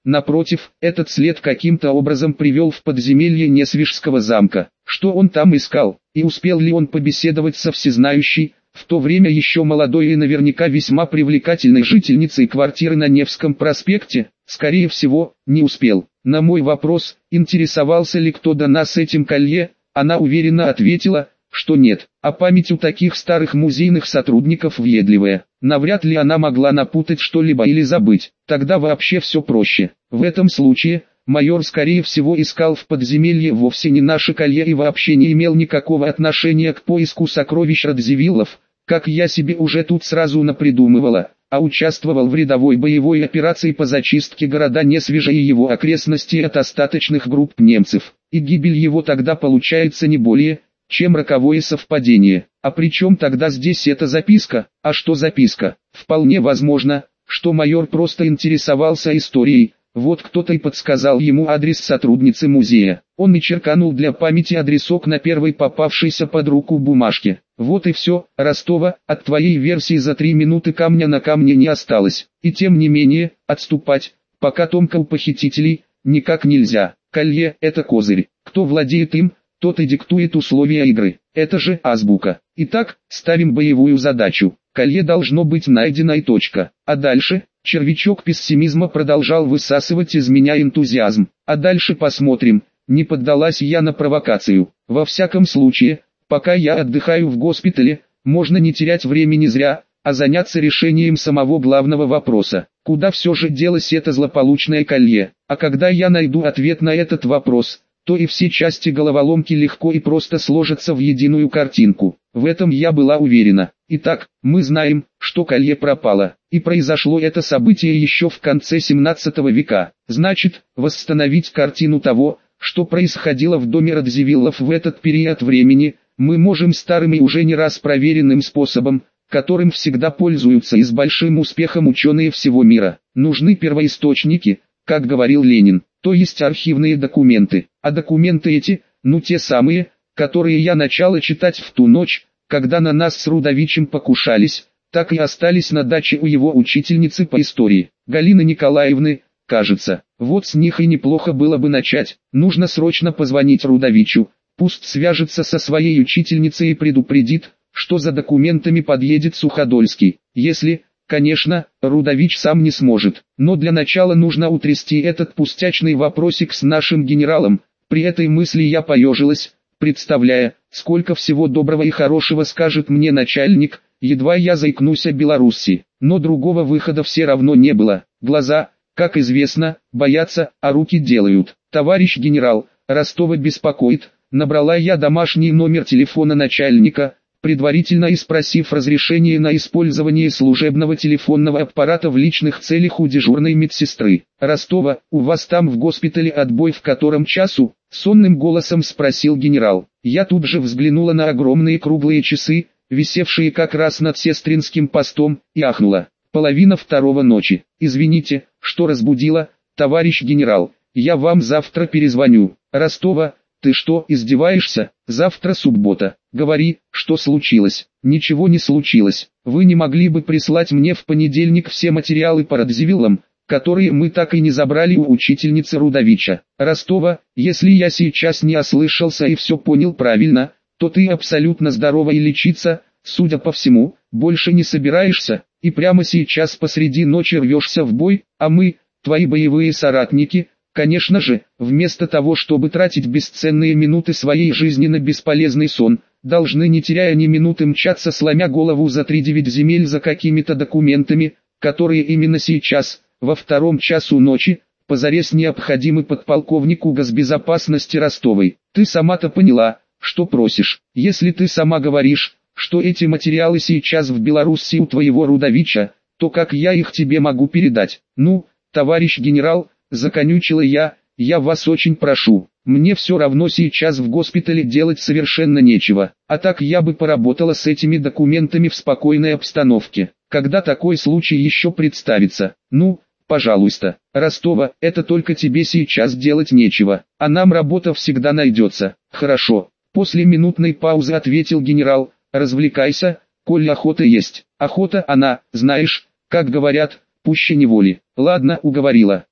напротив, этот след каким-то образом привел в подземелье Несвижского замка. Что он там искал, и успел ли он побеседовать со всезнающей, в то время еще молодой и наверняка весьма привлекательной жительницей квартиры на Невском проспекте? Скорее всего, не успел. На мой вопрос, интересовался ли кто до нас этим колье, она уверенно ответила, что нет, а память у таких старых музейных сотрудников въедливая. Навряд ли она могла напутать что-либо или забыть, тогда вообще все проще. В этом случае, майор скорее всего искал в подземелье вовсе не наше колье и вообще не имел никакого отношения к поиску сокровищ Радзивиллов, как я себе уже тут сразу напридумывала, а участвовал в рядовой боевой операции по зачистке города Несвижа и его окрестностей от остаточных групп немцев, и гибель его тогда получается не более, чем роковое совпадение. А при чем тогда здесь эта записка? А что записка? Вполне возможно, что майор просто интересовался историей. Вот кто-то и подсказал ему адрес сотрудницы музея. Он и черканул для памяти адресок на первой попавшейся под руку бумажке. Вот и все, Ростова, от твоей версии за 3 минуты камня на камне не осталось. И тем не менее, отступать, пока тонко у похитителей, никак нельзя. Колье – это козырь. Кто владеет им, тот и диктует условия игры. Это же азбука. Итак, ставим боевую задачу. Колье должно быть найдено и точка. А дальше, червячок пессимизма продолжал высасывать из меня энтузиазм. А дальше посмотрим, не поддалась я на провокацию. Во всяком случае, пока я отдыхаю в госпитале, можно не терять времени зря, а заняться решением самого главного вопроса. Куда все же делось это злополучное колье? А когда я найду ответ на этот вопрос, то и все части головоломки легко и просто сложатся в единую картинку. В этом я была уверена. Итак, мы знаем, что колье пропало, и произошло это событие еще в конце 17 века. Значит, восстановить картину того, что происходило в доме Радзивиллов в этот период времени, мы можем старым и уже не раз проверенным способом, которым всегда пользуются и с большим успехом ученые всего мира. Нужны первоисточники, как говорил Ленин, то есть архивные документы. А документы эти, те самые, которые я начала читать в ту ночь, когда на нас с Рудовичем покушались, так и остались на даче у его учительницы по истории, Галины Николаевны, кажется. Вот с них и неплохо было бы начать. Нужно срочно позвонить Рудовичу, пусть свяжется со своей учительницей и предупредит, что за документами подъедет Суходольский. Если, конечно, Рудович сам не сможет. Но для начала нужно утрясти этот пустячный вопросик с нашим генералом. При этой мысли я поежилась, представляя, сколько всего доброго и хорошего скажет мне начальник, едва я заикнусь о Белоруссии. Но другого выхода все равно не было. Глаза, как известно, боятся, а руки делают. Товарищ генерал, Ростова беспокоит. Набрала я домашний номер телефона начальника, предварительно и спросив разрешение на использование служебного телефонного аппарата в личных целях у дежурной медсестры. «Ростова, у вас там в госпитале отбой в котором часу?» — сонным голосом спросил генерал. Я тут же взглянула на огромные круглые часы, висевшие как раз над сестринским постом, и ахнула. 1:30 ночи. «Извините, что разбудила, товарищ генерал, я вам завтра перезвоню». «Ростова, ты что, издеваешься? Завтра суббота. Говори, что случилось?» «Ничего не случилось. Вы не могли бы прислать мне в понедельник все материалы по Радзивиллам, которые мы так и не забрали у учительницы Рудовича?» «Ростова, если я сейчас не ослышался и все понял правильно, то ты абсолютно здорова и лечиться, судя по всему, больше не собираешься, и прямо сейчас посреди ночи рвешься в бой, а мы, твои боевые соратники, конечно же, вместо того, чтобы тратить бесценные минуты своей жизни на бесполезный сон, должны не теряя ни минуты мчаться сломя голову за 3-9 земель за какими-то документами, которые именно сейчас, во 2 часу ночи, позарез необходимы подполковнику госбезопасности Ростовой. Ты сама-то поняла, что просишь. Если ты сама говоришь, что эти материалы сейчас в Белоруссии у твоего Рудовича, то как я их тебе могу передать? Ну, товарищ генерал, законючила я вас очень прошу. Мне все равно сейчас в госпитале делать совершенно нечего, а так я бы поработала с этими документами в спокойной обстановке. Когда такой случай еще представится? Ну, пожалуйста, Ростова, это только тебе сейчас делать нечего, а нам работа всегда найдется. Хорошо. После минутной паузы ответил генерал, развлекайся, коль охота есть. Охота она, знаешь, как говорят, пуще неволи. Ладно, уговорила.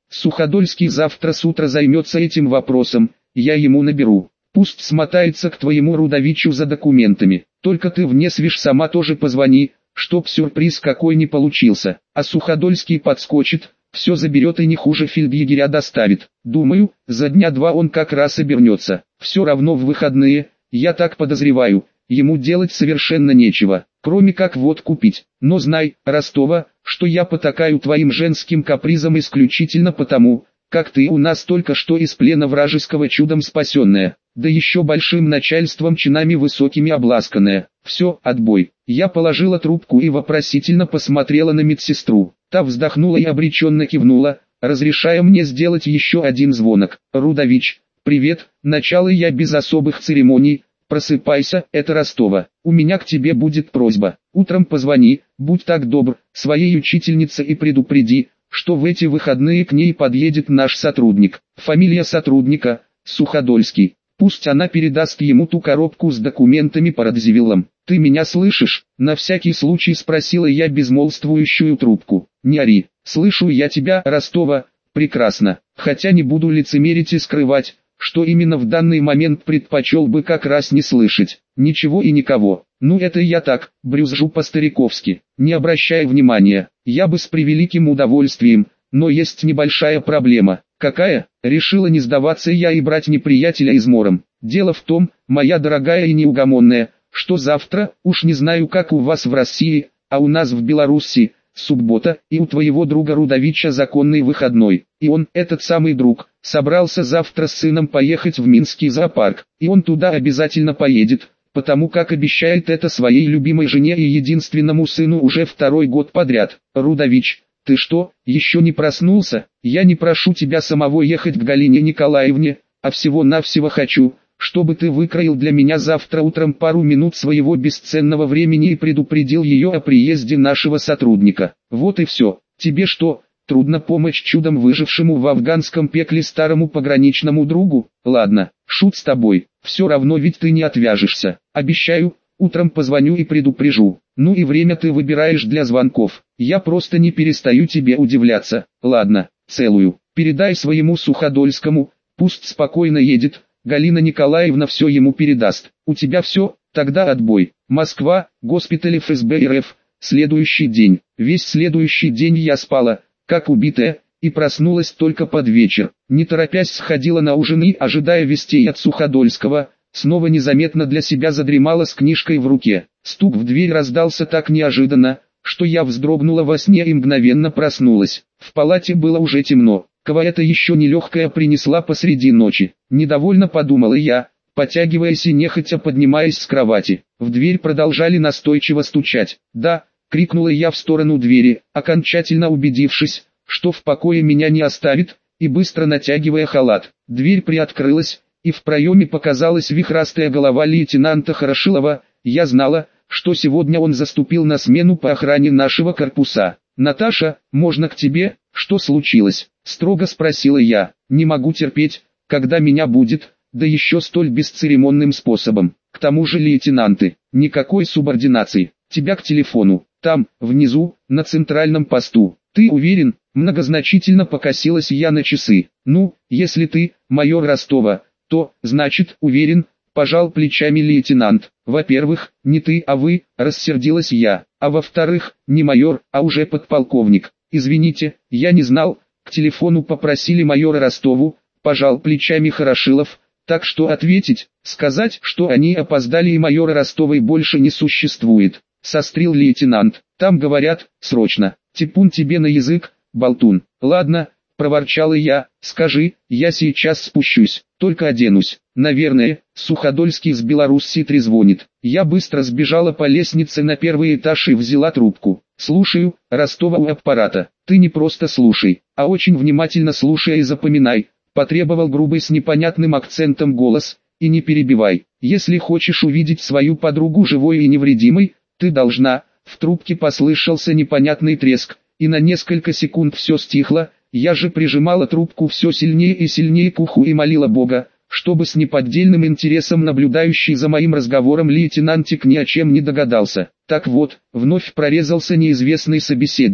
Суходольский завтра с утра займется этим вопросом, я ему наберу. Пусть смотается к твоему Рудовичу за документами. Только ты в Несвиж сама тоже позвони, чтоб сюрприз какой не получился. А Суходольский подскочит, все заберет и не хуже фельдъегеря доставит. Думаю, за дня два он как раз обернется. Все равно в выходные, я так подозреваю, ему делать совершенно нечего, кроме как водку пить. Но знай, Ростова, что я потакаю твоим женским капризам исключительно потому, как ты у нас только что из плена вражеского чудом спасенная, да еще большим начальством чинами высокими обласканная. Все, отбой. Я положила трубку и вопросительно посмотрела на медсестру. Та вздохнула и обреченно кивнула, разрешая мне сделать еще один звонок. Рудович, привет, начало я без особых церемоний. Просыпайся, это Ростова. У меня к тебе будет просьба. Утром позвони, будь так добр, своей учительнице и предупреди, что в эти выходные к ней подъедет наш сотрудник. Фамилия сотрудника – Суходольский. Пусть она передаст ему ту коробку с документами по Радзивиллам. Ты меня слышишь? На всякий случай спросила я безмолвствующую трубку. Не ори, слышу я тебя, Ростова, прекрасно. Хотя не буду лицемерить и скрывать, что именно в данный момент предпочел бы как раз не слышать. Ничего и никого. Ну это я так, брюзжу по-стариковски. Не обращай внимания, я бы с превеликим удовольствием, но есть небольшая проблема. Какая? Решила не сдаваться я и брать неприятеля измором. Дело в том, моя дорогая и неугомонная, что завтра, уж не знаю как у вас в России, а у нас в Беларуси, суббота, и у твоего друга Рудовича законный выходной. И он, этот самый друг, собрался завтра с сыном поехать в Минский зоопарк. И он туда обязательно поедет, потому как обещает это своей любимой жене и единственному сыну уже второй год подряд. Рудович, ты что, еще не проснулся? Я не прошу тебя самого ехать к Галине Николаевне, а всего-навсего хочу, чтобы ты выкроил для меня завтра утром пару минут своего бесценного времени и предупредил ее о приезде нашего сотрудника. Вот и все. Тебе что, трудно помочь чудом выжившему в афганском пекле старому пограничному другу? Ладно, шут с тобой, все равно ведь ты не отвяжешься. Обещаю, утром позвоню и предупрежу. Ну и время ты выбираешь для звонков. Я просто не перестаю тебе удивляться. Ладно, целую. Передай своему Суходольскому, пусть спокойно едет. Галина Николаевна все ему передаст. У тебя все? Тогда отбой. Москва, госпиталь ФСБ РФ. Следующий день. Весь следующий день я спала, как убитая, и проснулась только под вечер. Не торопясь сходила на ужин и, ожидая вестей от Суходольского, снова незаметно для себя задремала с книжкой в руке. Стук в дверь раздался так неожиданно, что я вздрогнула во сне и мгновенно проснулась. В палате было уже темно. Кого это еще нелегкая принесла посреди ночи? Недовольно подумала я, потягиваясь и нехотя поднимаясь с кровати. В дверь продолжали настойчиво стучать. «Да!» — крикнула я в сторону двери, окончательно убедившись, что в покое меня не оставит, и быстро натягивая халат. Дверь приоткрылась, и в проеме показалась вихрастая голова лейтенанта Хорошилова. Я знала, что сегодня он заступил на смену по охране нашего корпуса. «Наташа, можно к тебе? Что случилось?» — строго спросила я. «Не могу терпеть, когда меня будет, да еще столь бесцеремонным способом. К тому же лейтенанты, никакой субординации. Тебя к телефону, там, внизу, на центральном посту. Ты уверен?» Многозначительно покосилась я на часы. «Ну, если ты, майор Ростова, то, значит, уверен», — пожал плечами лейтенант. «Во-первых, не ты, а вы», — рассердилась я. «А во-вторых, не майор, а уже подполковник. Извините, я не знал, к телефону попросили майора Ростову», — пожал плечами Хорошилов. «Так что ответить, сказать, что они опоздали и майора Ростовой больше не существует», — сострил лейтенант. «Там говорят, срочно. Типун тебе на язык, болтун». «Ладно», — проворчала я, — «скажи, я сейчас спущусь, только оденусь». Наверное, Суходольский с Белоруссии трезвонит. Я быстро сбежала по лестнице на первый этаж и взяла трубку. «Слушаю, Ростова у аппарата». «Ты не просто слушай, а очень внимательно слушай и запоминай», — потребовал грубый с непонятным акцентом голос, — «и не перебивай. Если хочешь увидеть свою подругу живой и невредимой, ты должна». В трубке послышался непонятный треск, и на несколько секунд все стихло. Я же прижимала трубку все сильнее и сильнее к уху и молила Бога, чтобы с неподдельным интересом наблюдающий за моим разговором лейтенантик ни о чем не догадался. Так вот, вновь прорезался неизвестный собеседник.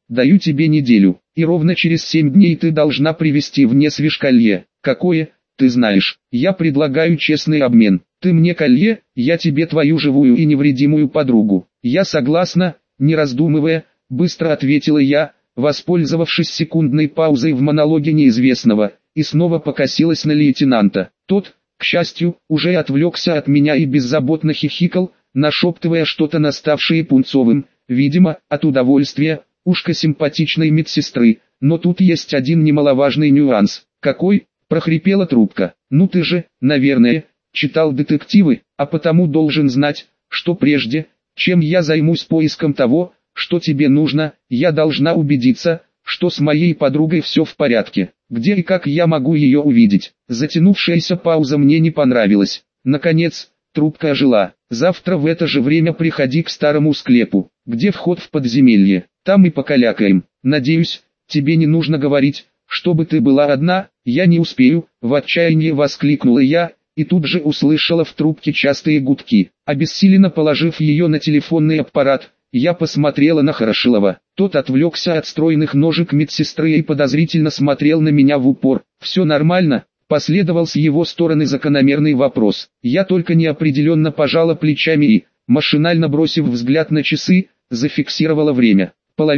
Даю тебе неделю, и ровно через 7 дней ты должна привезти в Несвиж колье. Какое, ты знаешь. Я предлагаю честный обмен. Ты мне колье, я тебе твою живую и невредимую подругу. Я согласна, не раздумывая, быстро ответила я, воспользовавшись секундной паузой в монологе неизвестного, и снова покосилась на лейтенанта. Тот, к счастью, уже отвлекся от меня и беззаботно хихикал, нашептывая что-то наставшее пунцовым, видимо, от удовольствия, ушко симпатичной медсестры. Но тут есть один немаловажный нюанс. Какой? Прохрипела трубка. Ну ты же, наверное, читал детективы, а потому должен знать, что прежде, чем я займусь поиском того, что тебе нужно, я должна убедиться, что с моей подругой все в порядке. Где и как я могу ее увидеть? Затянувшаяся пауза мне не понравилась. Наконец, трубка ожила. Завтра в это же время приходи к старому склепу, где вход в подземелье. Там и покалякаем. Надеюсь, тебе не нужно говорить, чтобы ты была одна. Я не успею, в отчаянии воскликнула я, и тут же услышала в трубке частые гудки. Обессиленно положив ее на телефонный аппарат, я посмотрела на Хорошилова. Тот отвлекся от стройных ножек медсестры и подозрительно смотрел на меня в упор. «Все нормально?» — последовал с его стороны закономерный вопрос. Я только неопределенно пожала плечами и, машинально бросив взгляд на часы, зафиксировала время.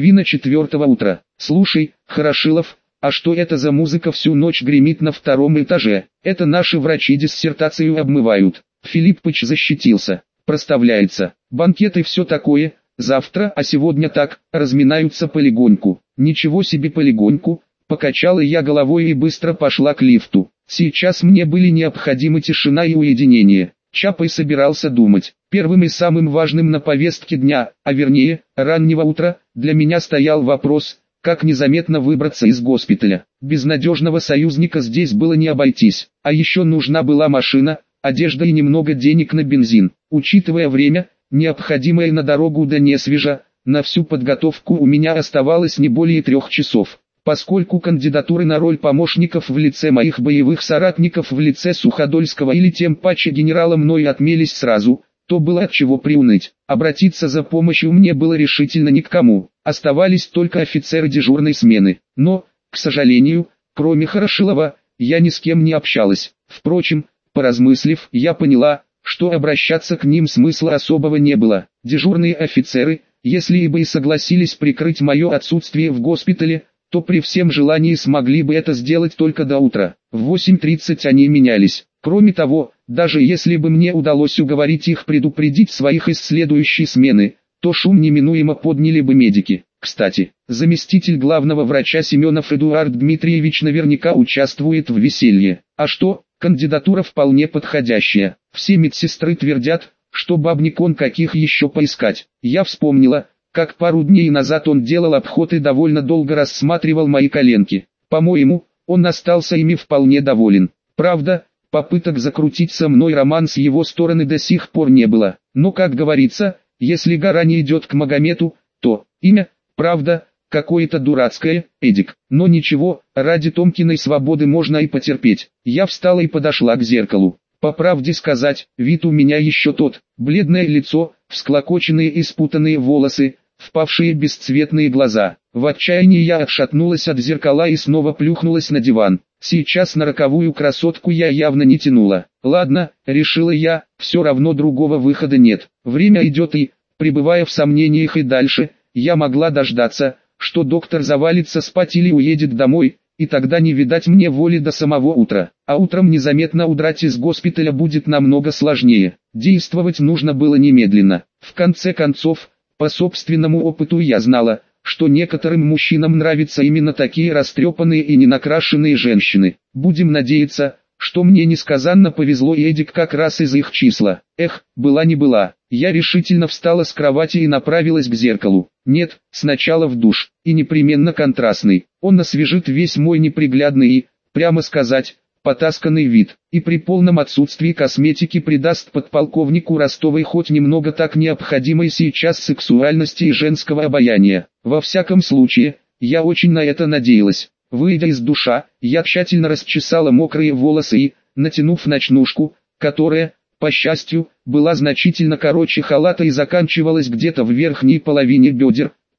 3:30 утра. «Слушай, Хорошилов, а что это за музыка всю ночь гремит на 2-м этаже? Это наши врачи диссертацию обмывают». Филиппыч защитился. «Проставляется. Банкет и все такое. Завтра, а сегодня так, разминаются полегоньку». «Ничего себе полегоньку», покачала я головой и быстро пошла к лифту. Сейчас мне были необходимы тишина и уединение. Чапай собирался думать. Первым и самым важным на повестке дня, а вернее, раннего утра, для меня стоял вопрос, как незаметно выбраться из госпиталя. Без надежного союзника здесь было не обойтись, а еще нужна была машина, одежда и немного денег на бензин. Учитывая время, необходимое на дорогу до Несвижа, на всю подготовку у меня оставалось не более 3 часов. Поскольку кандидатуры на роль помощников в лице моих боевых соратников в лице Суходольского или тем паче генерала мной отмелись сразу, то было от чего приуныть. Обратиться за помощью мне было решительно ни к кому. Оставались только офицеры дежурной смены. Но, к сожалению, кроме Хорошилова, я ни с кем не общалась. Впрочем, поразмыслив, я поняла, что обращаться к ним смысла особого не было. Дежурные офицеры, если бы и согласились прикрыть мое отсутствие в госпитале, то при всем желании смогли бы это сделать только до утра. В 8:30 они менялись. Кроме того, даже если бы мне удалось уговорить их предупредить своих из следующей смены, то шум неминуемо подняли бы медики. Кстати, заместитель главного врача Семенов Эдуард Дмитриевич наверняка участвует в веселье. А что, кандидатура вполне подходящая. Все медсестры твердят, что бабник он каких еще поискать. Я вспомнила, как пару дней назад он делал обход и довольно долго рассматривал мои коленки. По-моему, он остался ими вполне доволен. Правда, попыток закрутить со мной роман с его стороны до сих пор не было. Но, как говорится, если гора не идет к Магомету, то имя, правда, какое-то дурацкое, Эдик. Но ничего, ради Томкиной свободы можно и потерпеть. Я встала и подошла к зеркалу. По правде сказать, вид у меня еще тот. Бледное лицо, всклокоченные и спутанные волосы, впавшие бесцветные глаза. В отчаянии я отшатнулась от зеркала и снова плюхнулась на диван. Сейчас на роковую красотку я явно не тянула. Ладно, решила я, все равно другого выхода нет. Время идет и, пребывая в сомнениях и дальше, я могла дождаться, что доктор завалится спать или уедет домой, и тогда не видать мне воли до самого утра. А утром незаметно удрать из госпиталя будет намного сложнее. Действовать нужно было немедленно. В конце концов, по собственному опыту я знала, что некоторым мужчинам нравятся именно такие растрепанные и ненакрашенные женщины. Будем надеяться, что мне несказанно повезло и Эдик как раз из их числа. Эх, была не была. Я решительно встала с кровати и направилась к зеркалу. Нет, сначала в душ, и непременно контрастный. Он освежит весь мой неприглядный и, прямо сказать, потасканный вид, и при полном отсутствии косметики придаст подполковнику Ростовой хоть немного так необходимой сейчас сексуальности и женского обаяния. Во всяком случае, я очень на это надеялась. Выйдя из душа, я тщательно расчесала мокрые волосы и, натянув ночнушку, которая, по счастью, была значительно короче халата и заканчивалась где-то в верхней половине бедер,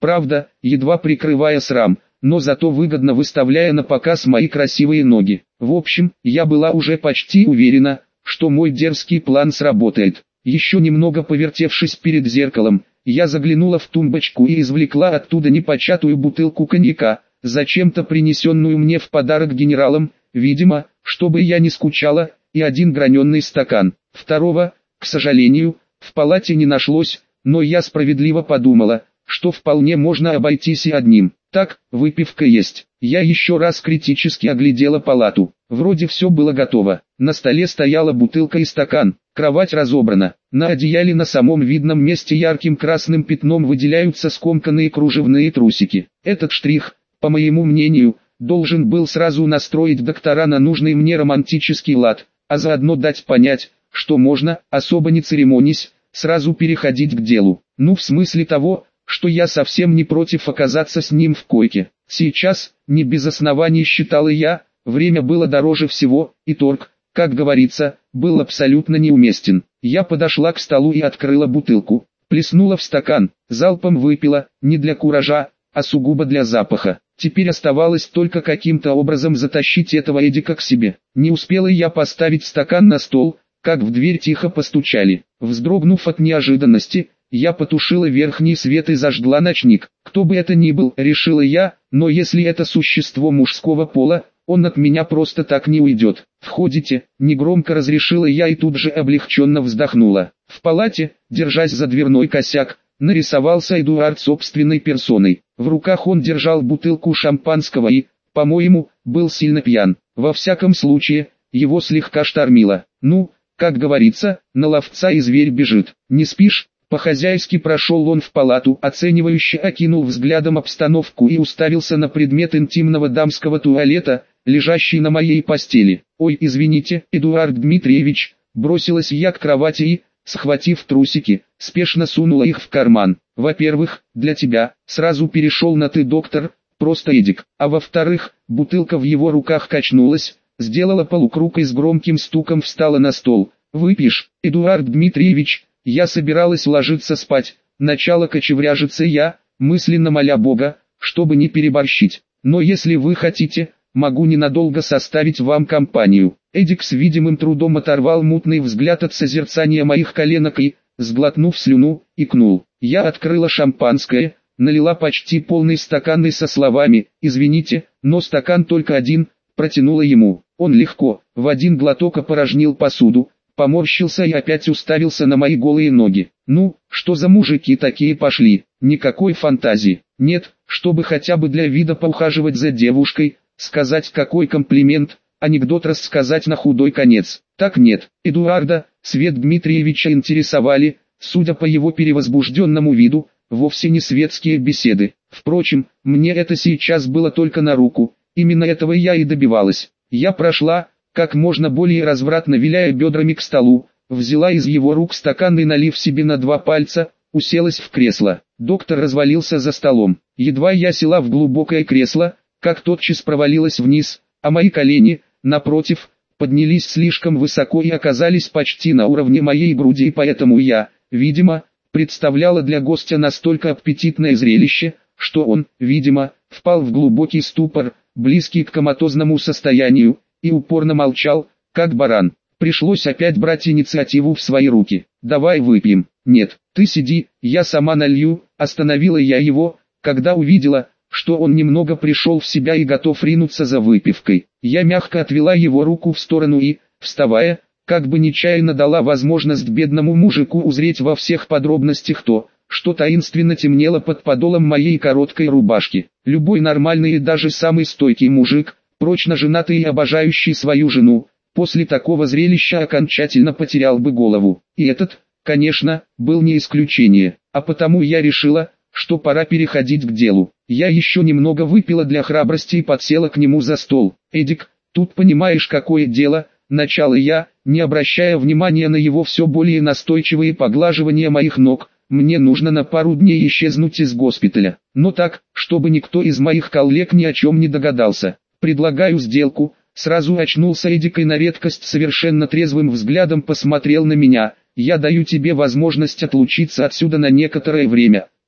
Правда, едва прикрывая срам, но зато выгодно выставляя на показ мои красивые ноги. В общем, я была уже почти уверена, что мой дерзкий план сработает. Еще немного повертевшись перед зеркалом, я заглянула в тумбочку и извлекла оттуда непочатую бутылку коньяка, зачем-то принесенную мне в подарок генералом, видимо, чтобы я не скучала, и один граненый стакан. Второго, к сожалению, в палате не нашлось, но я справедливо подумала, что вполне можно обойтись и одним. Так, выпивка есть. Я еще раз критически оглядела палату. Вроде все было готово. На столе стояла бутылка и стакан. Кровать разобрана. На одеяле на самом видном месте ярким красным пятном выделяются скомканные кружевные трусики. Этот штрих, по моему мнению, должен был сразу настроить доктора на нужный мне романтический лад, а заодно дать понять, что можно, особо не церемонясь, сразу переходить к делу. Ну, в смысле того, что я совсем не против оказаться с ним в койке. Сейчас, не без оснований считала я, время было дороже всего, и торг, как говорится, был абсолютно неуместен. Я подошла к столу и открыла бутылку, плеснула в стакан, залпом выпила, не для куража, а сугубо для запаха. Теперь оставалось только каким-то образом затащить этого Эдика к себе. Не успела я поставить стакан на стол, как в дверь тихо постучали. Вздрогнув от неожиданности, я потушила верхний свет и зажгла ночник. Кто бы это ни был, решила я, но если это существо мужского пола, он от меня просто так не уйдет. «Входите», — негромко разрешила я и тут же облегченно вздохнула. В палате, держась за дверной косяк, нарисовался Эдуард собственной персоной. В руках он держал бутылку шампанского и, по-моему, был сильно пьян. Во всяком случае, его слегка штормило. Ну, как говорится, на ловца и зверь бежит. «Не спишь?» По-хозяйски прошел он в палату, оценивающе окинул взглядом обстановку и уставился на предмет интимного дамского туалета, лежащий на моей постели. «Ой, извините, Эдуард Дмитриевич», бросилась я к кровати и, схватив трусики, спешно сунула их в карман. «Во-первых, для тебя», сразу перешел на «ты, доктор», просто Эдик, а во-вторых, бутылка в его руках качнулась, сделала полукруг и с громким стуком встала на стол. «Выпьешь, Эдуард Дмитриевич?» Я собиралась ложиться спать, начала кочевряжиться я, мысленно моля Бога, чтобы не переборщить. «Но если вы хотите, могу ненадолго составить вам компанию». Эдик с видимым трудом оторвал мутный взгляд от созерцания моих коленок и, сглотнув слюну, икнул. Я открыла шампанское, налила почти полный стакан и со словами «Извините, но стакан только один», протянула ему. Он легко, в один глоток опорожнил посуду, поморщился и опять уставился на мои голые ноги. «Ну, что за мужики такие пошли? Никакой фантазии. Нет, чтобы хотя бы для вида поухаживать за девушкой, сказать какой комплимент, анекдот рассказать на худой конец. Так нет». Эдуарда, Свет Дмитриевича интересовали, судя по его перевозбужденному виду, вовсе не светские беседы. Впрочем, мне это сейчас было только на руку, именно этого я и добивалась. Я прошла, как можно более развратно виляя бедрами к столу, взяла из его рук стакан и, налив себе на 2 пальца, уселась в кресло. Доктор развалился за столом. Едва я села в глубокое кресло, как тотчас провалилась вниз, а мои колени, напротив, поднялись слишком высоко и оказались почти на уровне моей груди, и поэтому я, видимо, представляла для гостя настолько аппетитное зрелище, что он, видимо, впал в глубокий ступор, близкий к коматозному состоянию, и упорно молчал, как баран. Пришлось опять брать инициативу в свои руки. «Давай выпьем». «Нет, ты сиди, я сама налью», остановила я его, когда увидела, что он немного пришел в себя и готов ринуться за выпивкой. Я мягко отвела его руку в сторону и, вставая, как бы нечаянно дала возможность бедному мужику узреть во всех подробностях то, что таинственно темнело под подолом моей короткой рубашки. Любой нормальный и даже самый стойкий мужик, прочно женатый и обожающий свою жену, после такого зрелища окончательно потерял бы голову. И этот, конечно, был не исключение, а потому я решила, что пора переходить к делу. Я еще немного выпила для храбрости и подсела к нему за стол. «Эдик, тут понимаешь, какое дело», начала я, не обращая внимания на его все более настойчивые поглаживания моих ног. «Мне нужно на пару дней исчезнуть из госпиталя, но так, чтобы никто из моих коллег ни о чем не догадался. Предлагаю сделку». Сразу очнулся Эдик и на редкость совершенно трезвым взглядом посмотрел на меня. «Я даю тебе возможность отлучиться отсюда на некоторое время,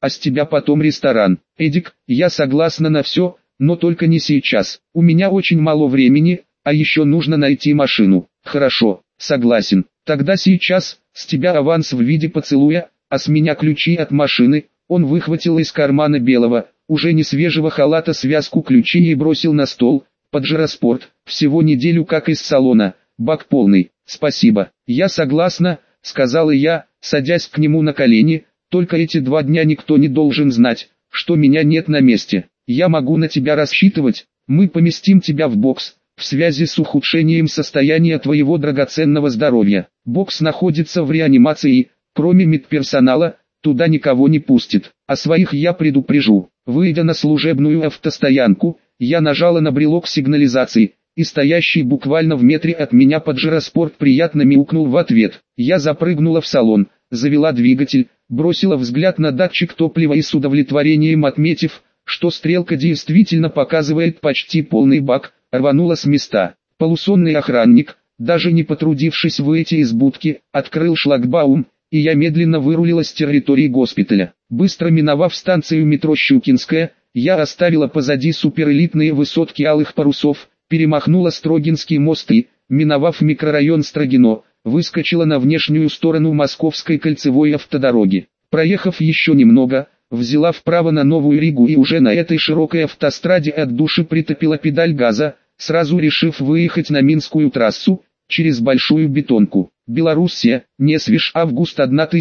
а с тебя потом ресторан. Эдик, я согласна на все, но только не сейчас. У меня очень мало времени, а еще нужно найти машину. Хорошо, согласен. Тогда сейчас, с тебя аванс в виде поцелуя, а с меня ключи от машины. Он выхватил из кармана белого, уже не свежего халата связку ключей и бросил на стол. Паджеро-спорт, всего неделю как из салона, бак полный. Спасибо. Я согласна, сказала я, садясь к нему на колени. Только эти 2 дня никто не должен знать, что меня нет на месте. Я могу на тебя рассчитывать. Мы поместим тебя в бокс, в связи с ухудшением состояния твоего драгоценного здоровья. Бокс находится в реанимации, кроме медперсонала, туда никого не пустит. О своих я предупрежу. Выйдя на служебную автостоянку, я нажала на брелок сигнализации, и стоящий буквально в метре от меня Паджеро-спорт приятно мяукнул в ответ. Я запрыгнула в салон, завела двигатель, бросила взгляд на датчик топлива и с удовлетворением отметив, что стрелка действительно показывает почти полный бак, рванула с места. Полусонный охранник, даже не потрудившись выйти из будки, открыл шлагбаум, и я медленно вырулила с территории госпиталя. Быстро миновав станцию метро Щукинская, я оставила позади суперэлитные высотки алых парусов, перемахнула Строгинский мост и, миновав микрорайон Строгино, выскочила на внешнюю сторону Московской кольцевой автодороги. Проехав еще немного, взяла вправо на Новую Ригу и уже на этой широкой автостраде от души притопила педаль газа, сразу решив выехать на Минскую трассу, через Большую Бетонку. Белоруссия, Несвиж, август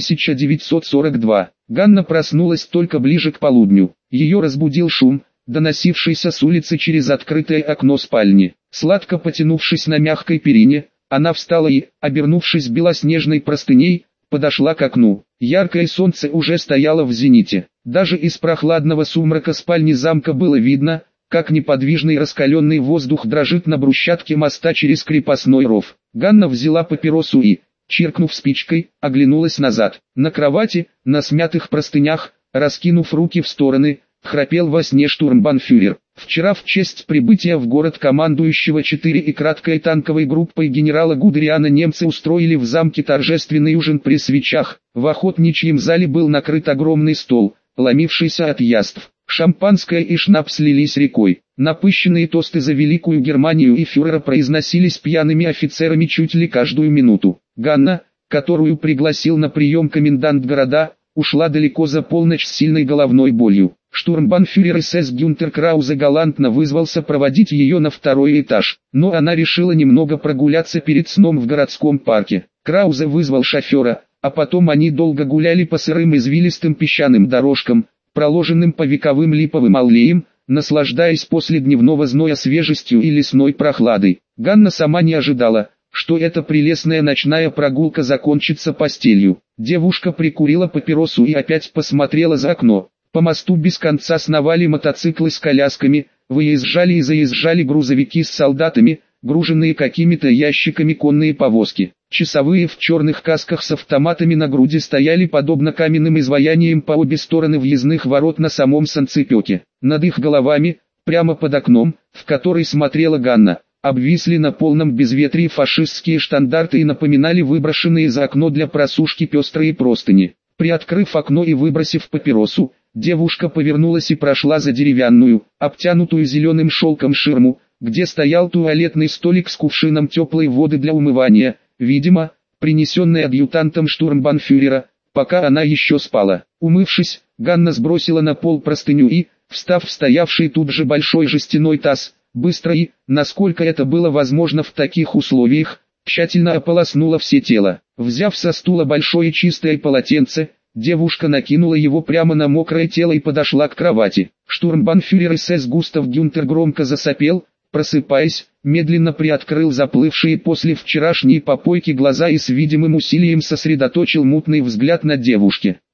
1942. Ганна проснулась только ближе к полудню. Ее разбудил шум, доносившийся с улицы через открытое окно спальни. Сладко потянувшись на мягкой перине, она встала и, обернувшись белоснежной простыней, подошла к окну. Яркое солнце уже стояло в зените. Даже из прохладного сумрака спальни замка было видно, как неподвижный раскаленный воздух дрожит на брусчатке моста через крепостной ров. Ганна взяла папиросу и, чиркнув спичкой, оглянулась назад. На кровати, на смятых простынях, раскинув руки в стороны, храпел во сне штурмбанфюрер. Вчера в честь прибытия в город командующего 4-й краткой танковой группой генерала Гудериана немцы устроили в замке торжественный ужин при свечах. В охотничьем зале был накрыт огромный стол, ломившийся от яств. Шампанское и шнапс лились рекой. Напыщенные тосты за Великую Германию и фюрера произносились пьяными офицерами чуть ли каждую минуту. Ганна, которую пригласил на прием комендант города, ушла далеко за полночь с сильной головной болью. Штурмбанфюрер СС Гюнтер Краузе галантно вызвался проводить ее на 2-й этаж, но она решила немного прогуляться перед сном в городском парке. Краузе вызвал шофера, а потом они долго гуляли по сырым извилистым песчаным дорожкам, проложенным по вековым липовым аллеям, наслаждаясь после дневного зноя свежестью и лесной прохладой. Ганна сама не ожидала, что эта прелестная ночная прогулка закончится постелью. Девушка прикурила папиросу и опять посмотрела за окно. По мосту без конца сновали мотоциклы с колясками, выезжали и заезжали грузовики с солдатами, груженные какими-то ящиками конные повозки. Часовые в черных касках с автоматами на груди стояли подобно каменным изваяниям по обе стороны въездных ворот на самом санцепёке. Над их головами, прямо под окном, в который смотрела Ганна, обвисли на полном безветрии фашистские штандарты и напоминали выброшенные за окно для просушки пестрые простыни. Приоткрыв окно и выбросив папиросу, девушка повернулась и прошла за деревянную, обтянутую зеленым шелком ширму, где стоял туалетный столик с кувшином теплой воды для умывания, видимо, принесенный адъютантом штурмбанфюрера, пока она еще спала. Умывшись, Ганна сбросила на пол простыню и, встав в стоявший тут же большой жестяной таз, быстро и, насколько это было возможно в таких условиях, тщательно ополоснула все тело. Взяв со стула большое чистое полотенце, девушка накинула его прямо на мокрое тело и подошла к кровати. Штурмбанфюрер СС Густав Гюнтер громко засопел, просыпаясь, медленно приоткрыл заплывшие после вчерашней попойки глаза и с видимым усилием сосредоточил мутный взгляд на девушке.